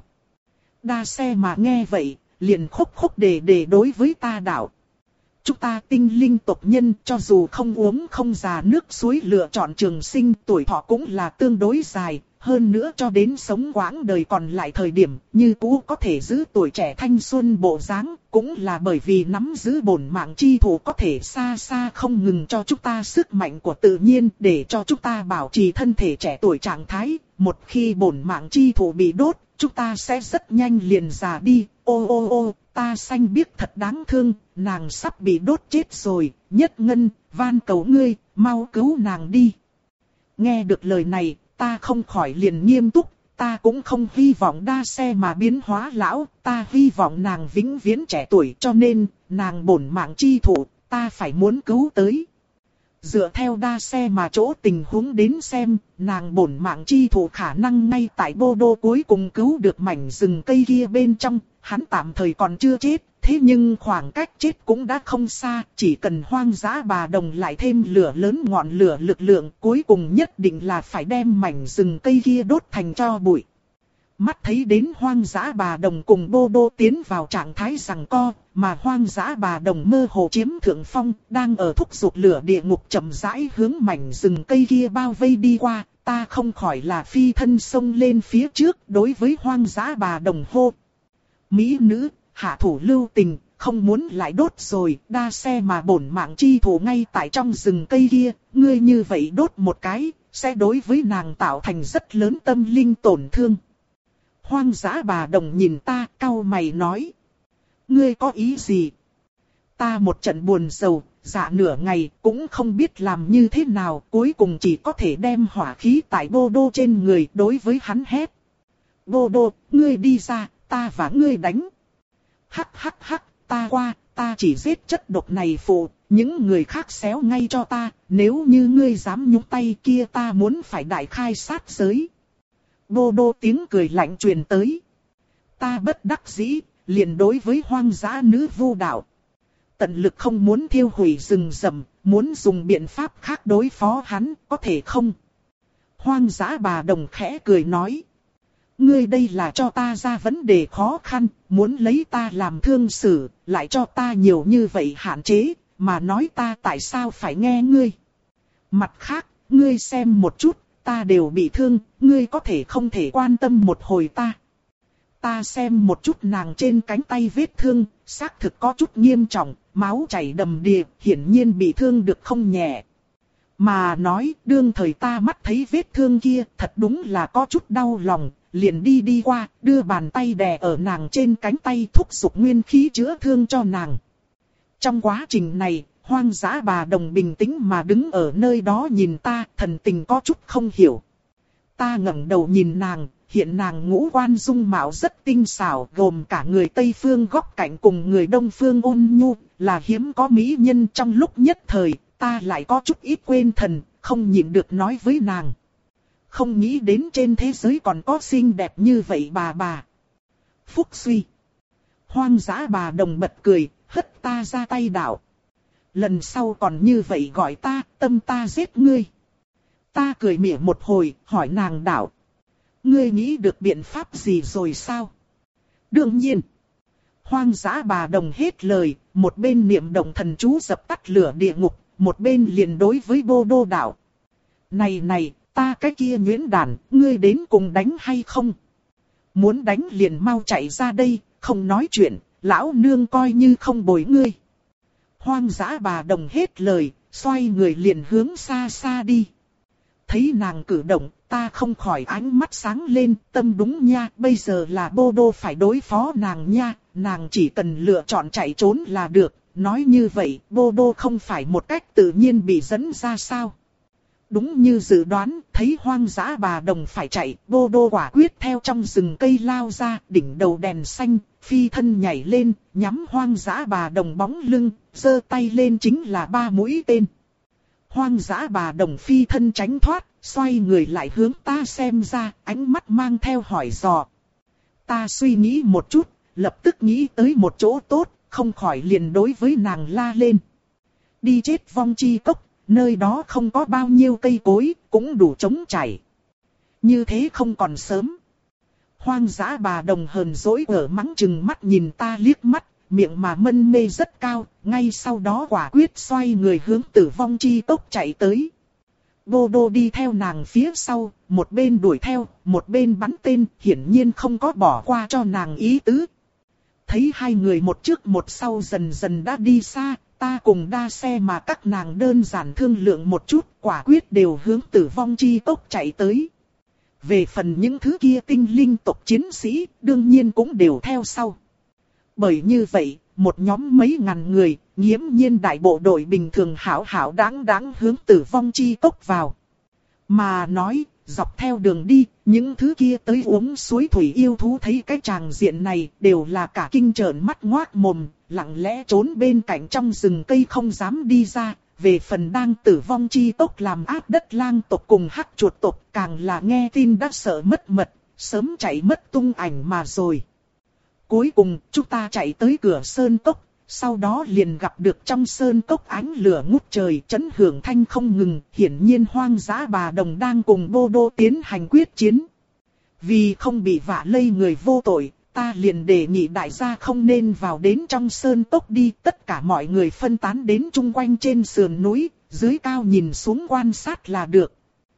Speaker 1: Đa xe mà nghe vậy, liền khúc khúc đề đề đối với ta đạo. Chúng ta tinh linh tộc nhân cho dù không uống không già nước suối lựa chọn trường sinh, tuổi thọ cũng là tương đối dài. Hơn nữa cho đến sống quãng đời còn lại thời điểm như cũ có thể giữ tuổi trẻ thanh xuân bộ dáng, cũng là bởi vì nắm giữ bổn mạng chi thụ có thể xa xa không ngừng cho chúng ta sức mạnh của tự nhiên để cho chúng ta bảo trì thân thể trẻ tuổi trạng thái. Một khi bổn mạng chi thụ bị đốt, chúng ta sẽ rất nhanh liền già đi. Ô ô ô, ta xanh biếc thật đáng thương, nàng sắp bị đốt chết rồi, Nhất Ngân, van cầu ngươi, mau cứu nàng đi. Nghe được lời này, ta không khỏi liền nghiêm túc, ta cũng không hy vọng đa xe mà biến hóa lão, ta hy vọng nàng vĩnh viễn trẻ tuổi, cho nên, nàng bổn mạng chi thụ, ta phải muốn cứu tới. Dựa theo đa xe mà chỗ tình huống đến xem, nàng bổn mạng chi thụ khả năng ngay tại Bô Đô cuối cùng cứu được mảnh rừng cây kia bên trong, hắn tạm thời còn chưa chết. Thế nhưng khoảng cách chết cũng đã không xa, chỉ cần hoang dã bà đồng lại thêm lửa lớn ngọn lửa lực lượng, cuối cùng nhất định là phải đem mảnh rừng cây kia đốt thành tro bụi. Mắt thấy đến hoang dã bà đồng cùng Bô Đô tiến vào trạng thái giằng co, mà hoang dã bà đồng mơ hồ chiếm thượng phong, đang ở thúc giục lửa địa ngục chậm rãi hướng mảnh rừng cây kia bao vây đi qua, ta không khỏi là phi thân xông lên phía trước đối với hoang dã bà đồng hô. Mỹ nữ, hạ thủ lưu tình, không muốn lại đốt rồi, đa xe mà bổn mạng chi thủ ngay tại trong rừng cây kia, ngươi như vậy đốt một cái, sẽ đối với nàng tạo thành rất lớn tâm linh tổn thương. Hoang dã bà đồng nhìn ta, cau mày nói. Ngươi có ý gì? Ta một trận buồn sầu, dạ nửa ngày, cũng không biết làm như thế nào, cuối cùng chỉ có thể đem hỏa khí tại Bô Đô trên người đối với hắn hét. Bô Đô, ngươi đi ra, ta và ngươi đánh. Hắc hắc hắc, ta qua, ta chỉ giết chất độc này phụ, những người khác xéo ngay cho ta, nếu như ngươi dám nhúng tay kia ta muốn phải đại khai sát giới. Bô Đô tiếng cười lạnh truyền tới. Ta bất đắc dĩ, liền đối với hoang dã nữ vu đạo. Tận lực không muốn thiêu hủy rừng rậm, muốn dùng biện pháp khác đối phó hắn, có thể không? Hoang dã bà đồng khẽ cười nói. Ngươi đây là cho ta ra vấn đề khó khăn, muốn lấy ta làm thương xử, lại cho ta nhiều như vậy hạn chế, mà nói ta tại sao phải nghe ngươi. Mặt khác, ngươi xem một chút, ta đều bị thương, ngươi có thể không thể quan tâm một hồi ta. Ta xem một chút nàng trên cánh tay vết thương, xác thực có chút nghiêm trọng, máu chảy đầm đìa, hiển nhiên bị thương được không nhẹ. Mà nói, đương thời ta mắt thấy vết thương kia, thật đúng là có chút đau lòng, liền đi đi qua, đưa bàn tay đè ở nàng trên cánh tay thúc giục nguyên khí chữa thương cho nàng. Trong quá trình này, hoang dã bà đồng bình tĩnh mà đứng ở nơi đó nhìn ta, thần tình có chút không hiểu. Ta ngẩng đầu nhìn nàng, hiện nàng ngũ quan dung mạo rất tinh xảo, gồm cả người Tây Phương góc cạnh cùng người Đông Phương ôn nhu, là hiếm có mỹ nhân. Trong lúc nhất thời, ta lại có chút ít quên thần, không nhịn được nói với nàng. Không nghĩ đến trên thế giới còn có xinh đẹp như vậy bà bà. Phúc suy. Hoang dã bà đồng bật cười, hất ta ra tay đạo. Lần sau còn như vậy gọi ta, tâm ta giết ngươi. Ta cười mỉa một hồi, hỏi nàng đạo. Ngươi nghĩ được biện pháp gì rồi sao? Đương nhiên. Hoang dã bà đồng hết lời, một bên niệm động thần chú dập tắt lửa địa ngục, một bên liền đối với Bô Đô đạo. Này này, ta cái kia nhuyễn đàn, ngươi đến cùng đánh hay không? Muốn đánh liền mau chạy ra đây, không nói chuyện, lão nương coi như không bồi ngươi. Hoang dã bà đồng hết lời, xoay người liền hướng xa xa đi. Thấy nàng cử động, ta không khỏi ánh mắt sáng lên, tâm đúng nha, bây giờ là Bô Đô phải đối phó nàng nha, nàng chỉ cần lựa chọn chạy trốn là được, nói như vậy, Bô Đô không phải một cách tự nhiên bị dẫn ra sao? Đúng như dự đoán, thấy hoang dã bà đồng phải chạy, Bô Đô quả quyết theo trong rừng cây lao ra, đỉnh đầu đèn xanh, phi thân nhảy lên, nhắm hoang dã bà đồng bóng lưng, giơ tay lên chính là ba mũi tên. Hoang dã bà đồng phi thân tránh thoát, xoay người lại hướng ta xem ra, ánh mắt mang theo hỏi dò. Ta suy nghĩ một chút, lập tức nghĩ tới một chỗ tốt, không khỏi liền đối với nàng la lên. Đi chết vong chi cốc, nơi đó không có bao nhiêu cây cối, cũng đủ trống trải. Như thế không còn sớm. Hoang dã bà đồng hờn dỗi ở mắng chừng mắt nhìn ta liếc mắt, miệng mà mân mê rất cao, ngay sau đó quả quyết xoay người hướng tử vong chi cốc chạy tới. Bô Đô đi theo nàng phía sau, một bên đuổi theo, một bên bắn tên, hiển nhiên không có bỏ qua cho nàng ý tứ. Thấy hai người một trước một sau dần dần đã đi xa, ta cùng đa xe mà các nàng đơn giản thương lượng một chút, quả quyết đều hướng tử vong chi cốc chạy tới. Về phần những thứ kia tinh linh tộc chiến sĩ, đương nhiên cũng đều theo sau. Bởi như vậy, một nhóm mấy ngàn người, nghiễm nhiên đại bộ đội bình thường hảo hảo đáng đáng hướng tử vong chi cốc vào. Mà nói, dọc theo đường đi, những thứ kia tới uống suối thủy yêu thú thấy cái tràng diện này đều là cả kinh trợn mắt ngoác mồm, lặng lẽ trốn bên cạnh trong rừng cây không dám đi ra. Về phần đang tử vong chi cốc làm áp đất lang tộc cùng hắc chuột tộc càng là nghe tin đã sợ mất mật, sớm chạy mất tung ảnh mà rồi. Cuối cùng chúng ta chạy tới cửa sơn cốc, sau đó liền gặp được trong sơn cốc ánh lửa ngút trời chấn hưởng thanh không ngừng, hiển nhiên hoang dã bà đồng đang cùng Bô Đô tiến hành quyết chiến. Vì không bị vạ lây người vô tội, ta liền đề nghị đại gia không nên vào đến trong sơn cốc đi, tất cả mọi người phân tán đến chung quanh trên sườn núi, dưới cao nhìn xuống quan sát là được.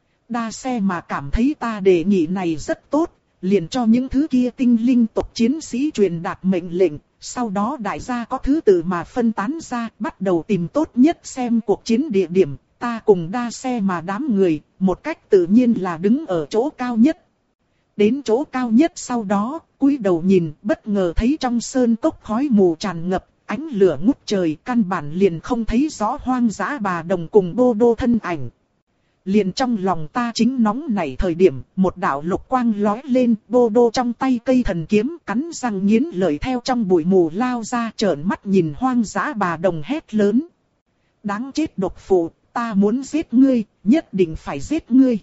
Speaker 1: Đa xe mà cảm thấy ta đề nghị này rất tốt, liền cho những thứ kia tinh linh tộc chiến sĩ truyền đạt mệnh lệnh, sau đó đại gia có thứ tự mà phân tán ra, bắt đầu tìm tốt nhất xem cuộc chiến địa điểm, ta cùng đa xe mà đám người, một cách tự nhiên là đứng ở chỗ cao nhất. Đến chỗ cao nhất sau đó, cúi đầu nhìn, bất ngờ thấy trong sơn cốc khói mù tràn ngập, ánh lửa ngút trời, căn bản liền không thấy rõ hoang dã bà đồng cùng Bô Đô thân ảnh. Liền trong lòng ta chính nóng nảy thời điểm, một đạo lục quang lói lên, Bô Đô trong tay cây thần kiếm cắn răng nghiến lợi theo trong bụi mù lao ra, trợn mắt nhìn hoang dã bà đồng hét lớn. Đáng chết độc phụ, ta muốn giết ngươi, nhất định phải giết ngươi.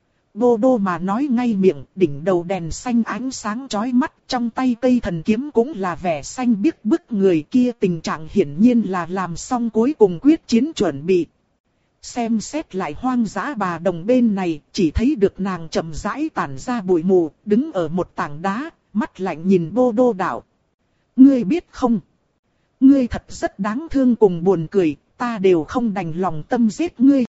Speaker 1: Bô Đô mà nói ngay miệng, đỉnh đầu đèn xanh ánh sáng chói mắt, trong tay cây thần kiếm cũng là vẻ xanh biếc bức người kia, tình trạng hiển nhiên là làm xong cuối cùng quyết chiến chuẩn bị. Xem xét lại hoang dã bà đồng bên này, chỉ thấy được nàng chậm rãi tản ra bụi mù, đứng ở một tảng đá, mắt lạnh nhìn Bô Đô đạo. Ngươi biết không? Ngươi thật rất đáng thương cùng buồn cười, ta đều không đành lòng tâm giết ngươi,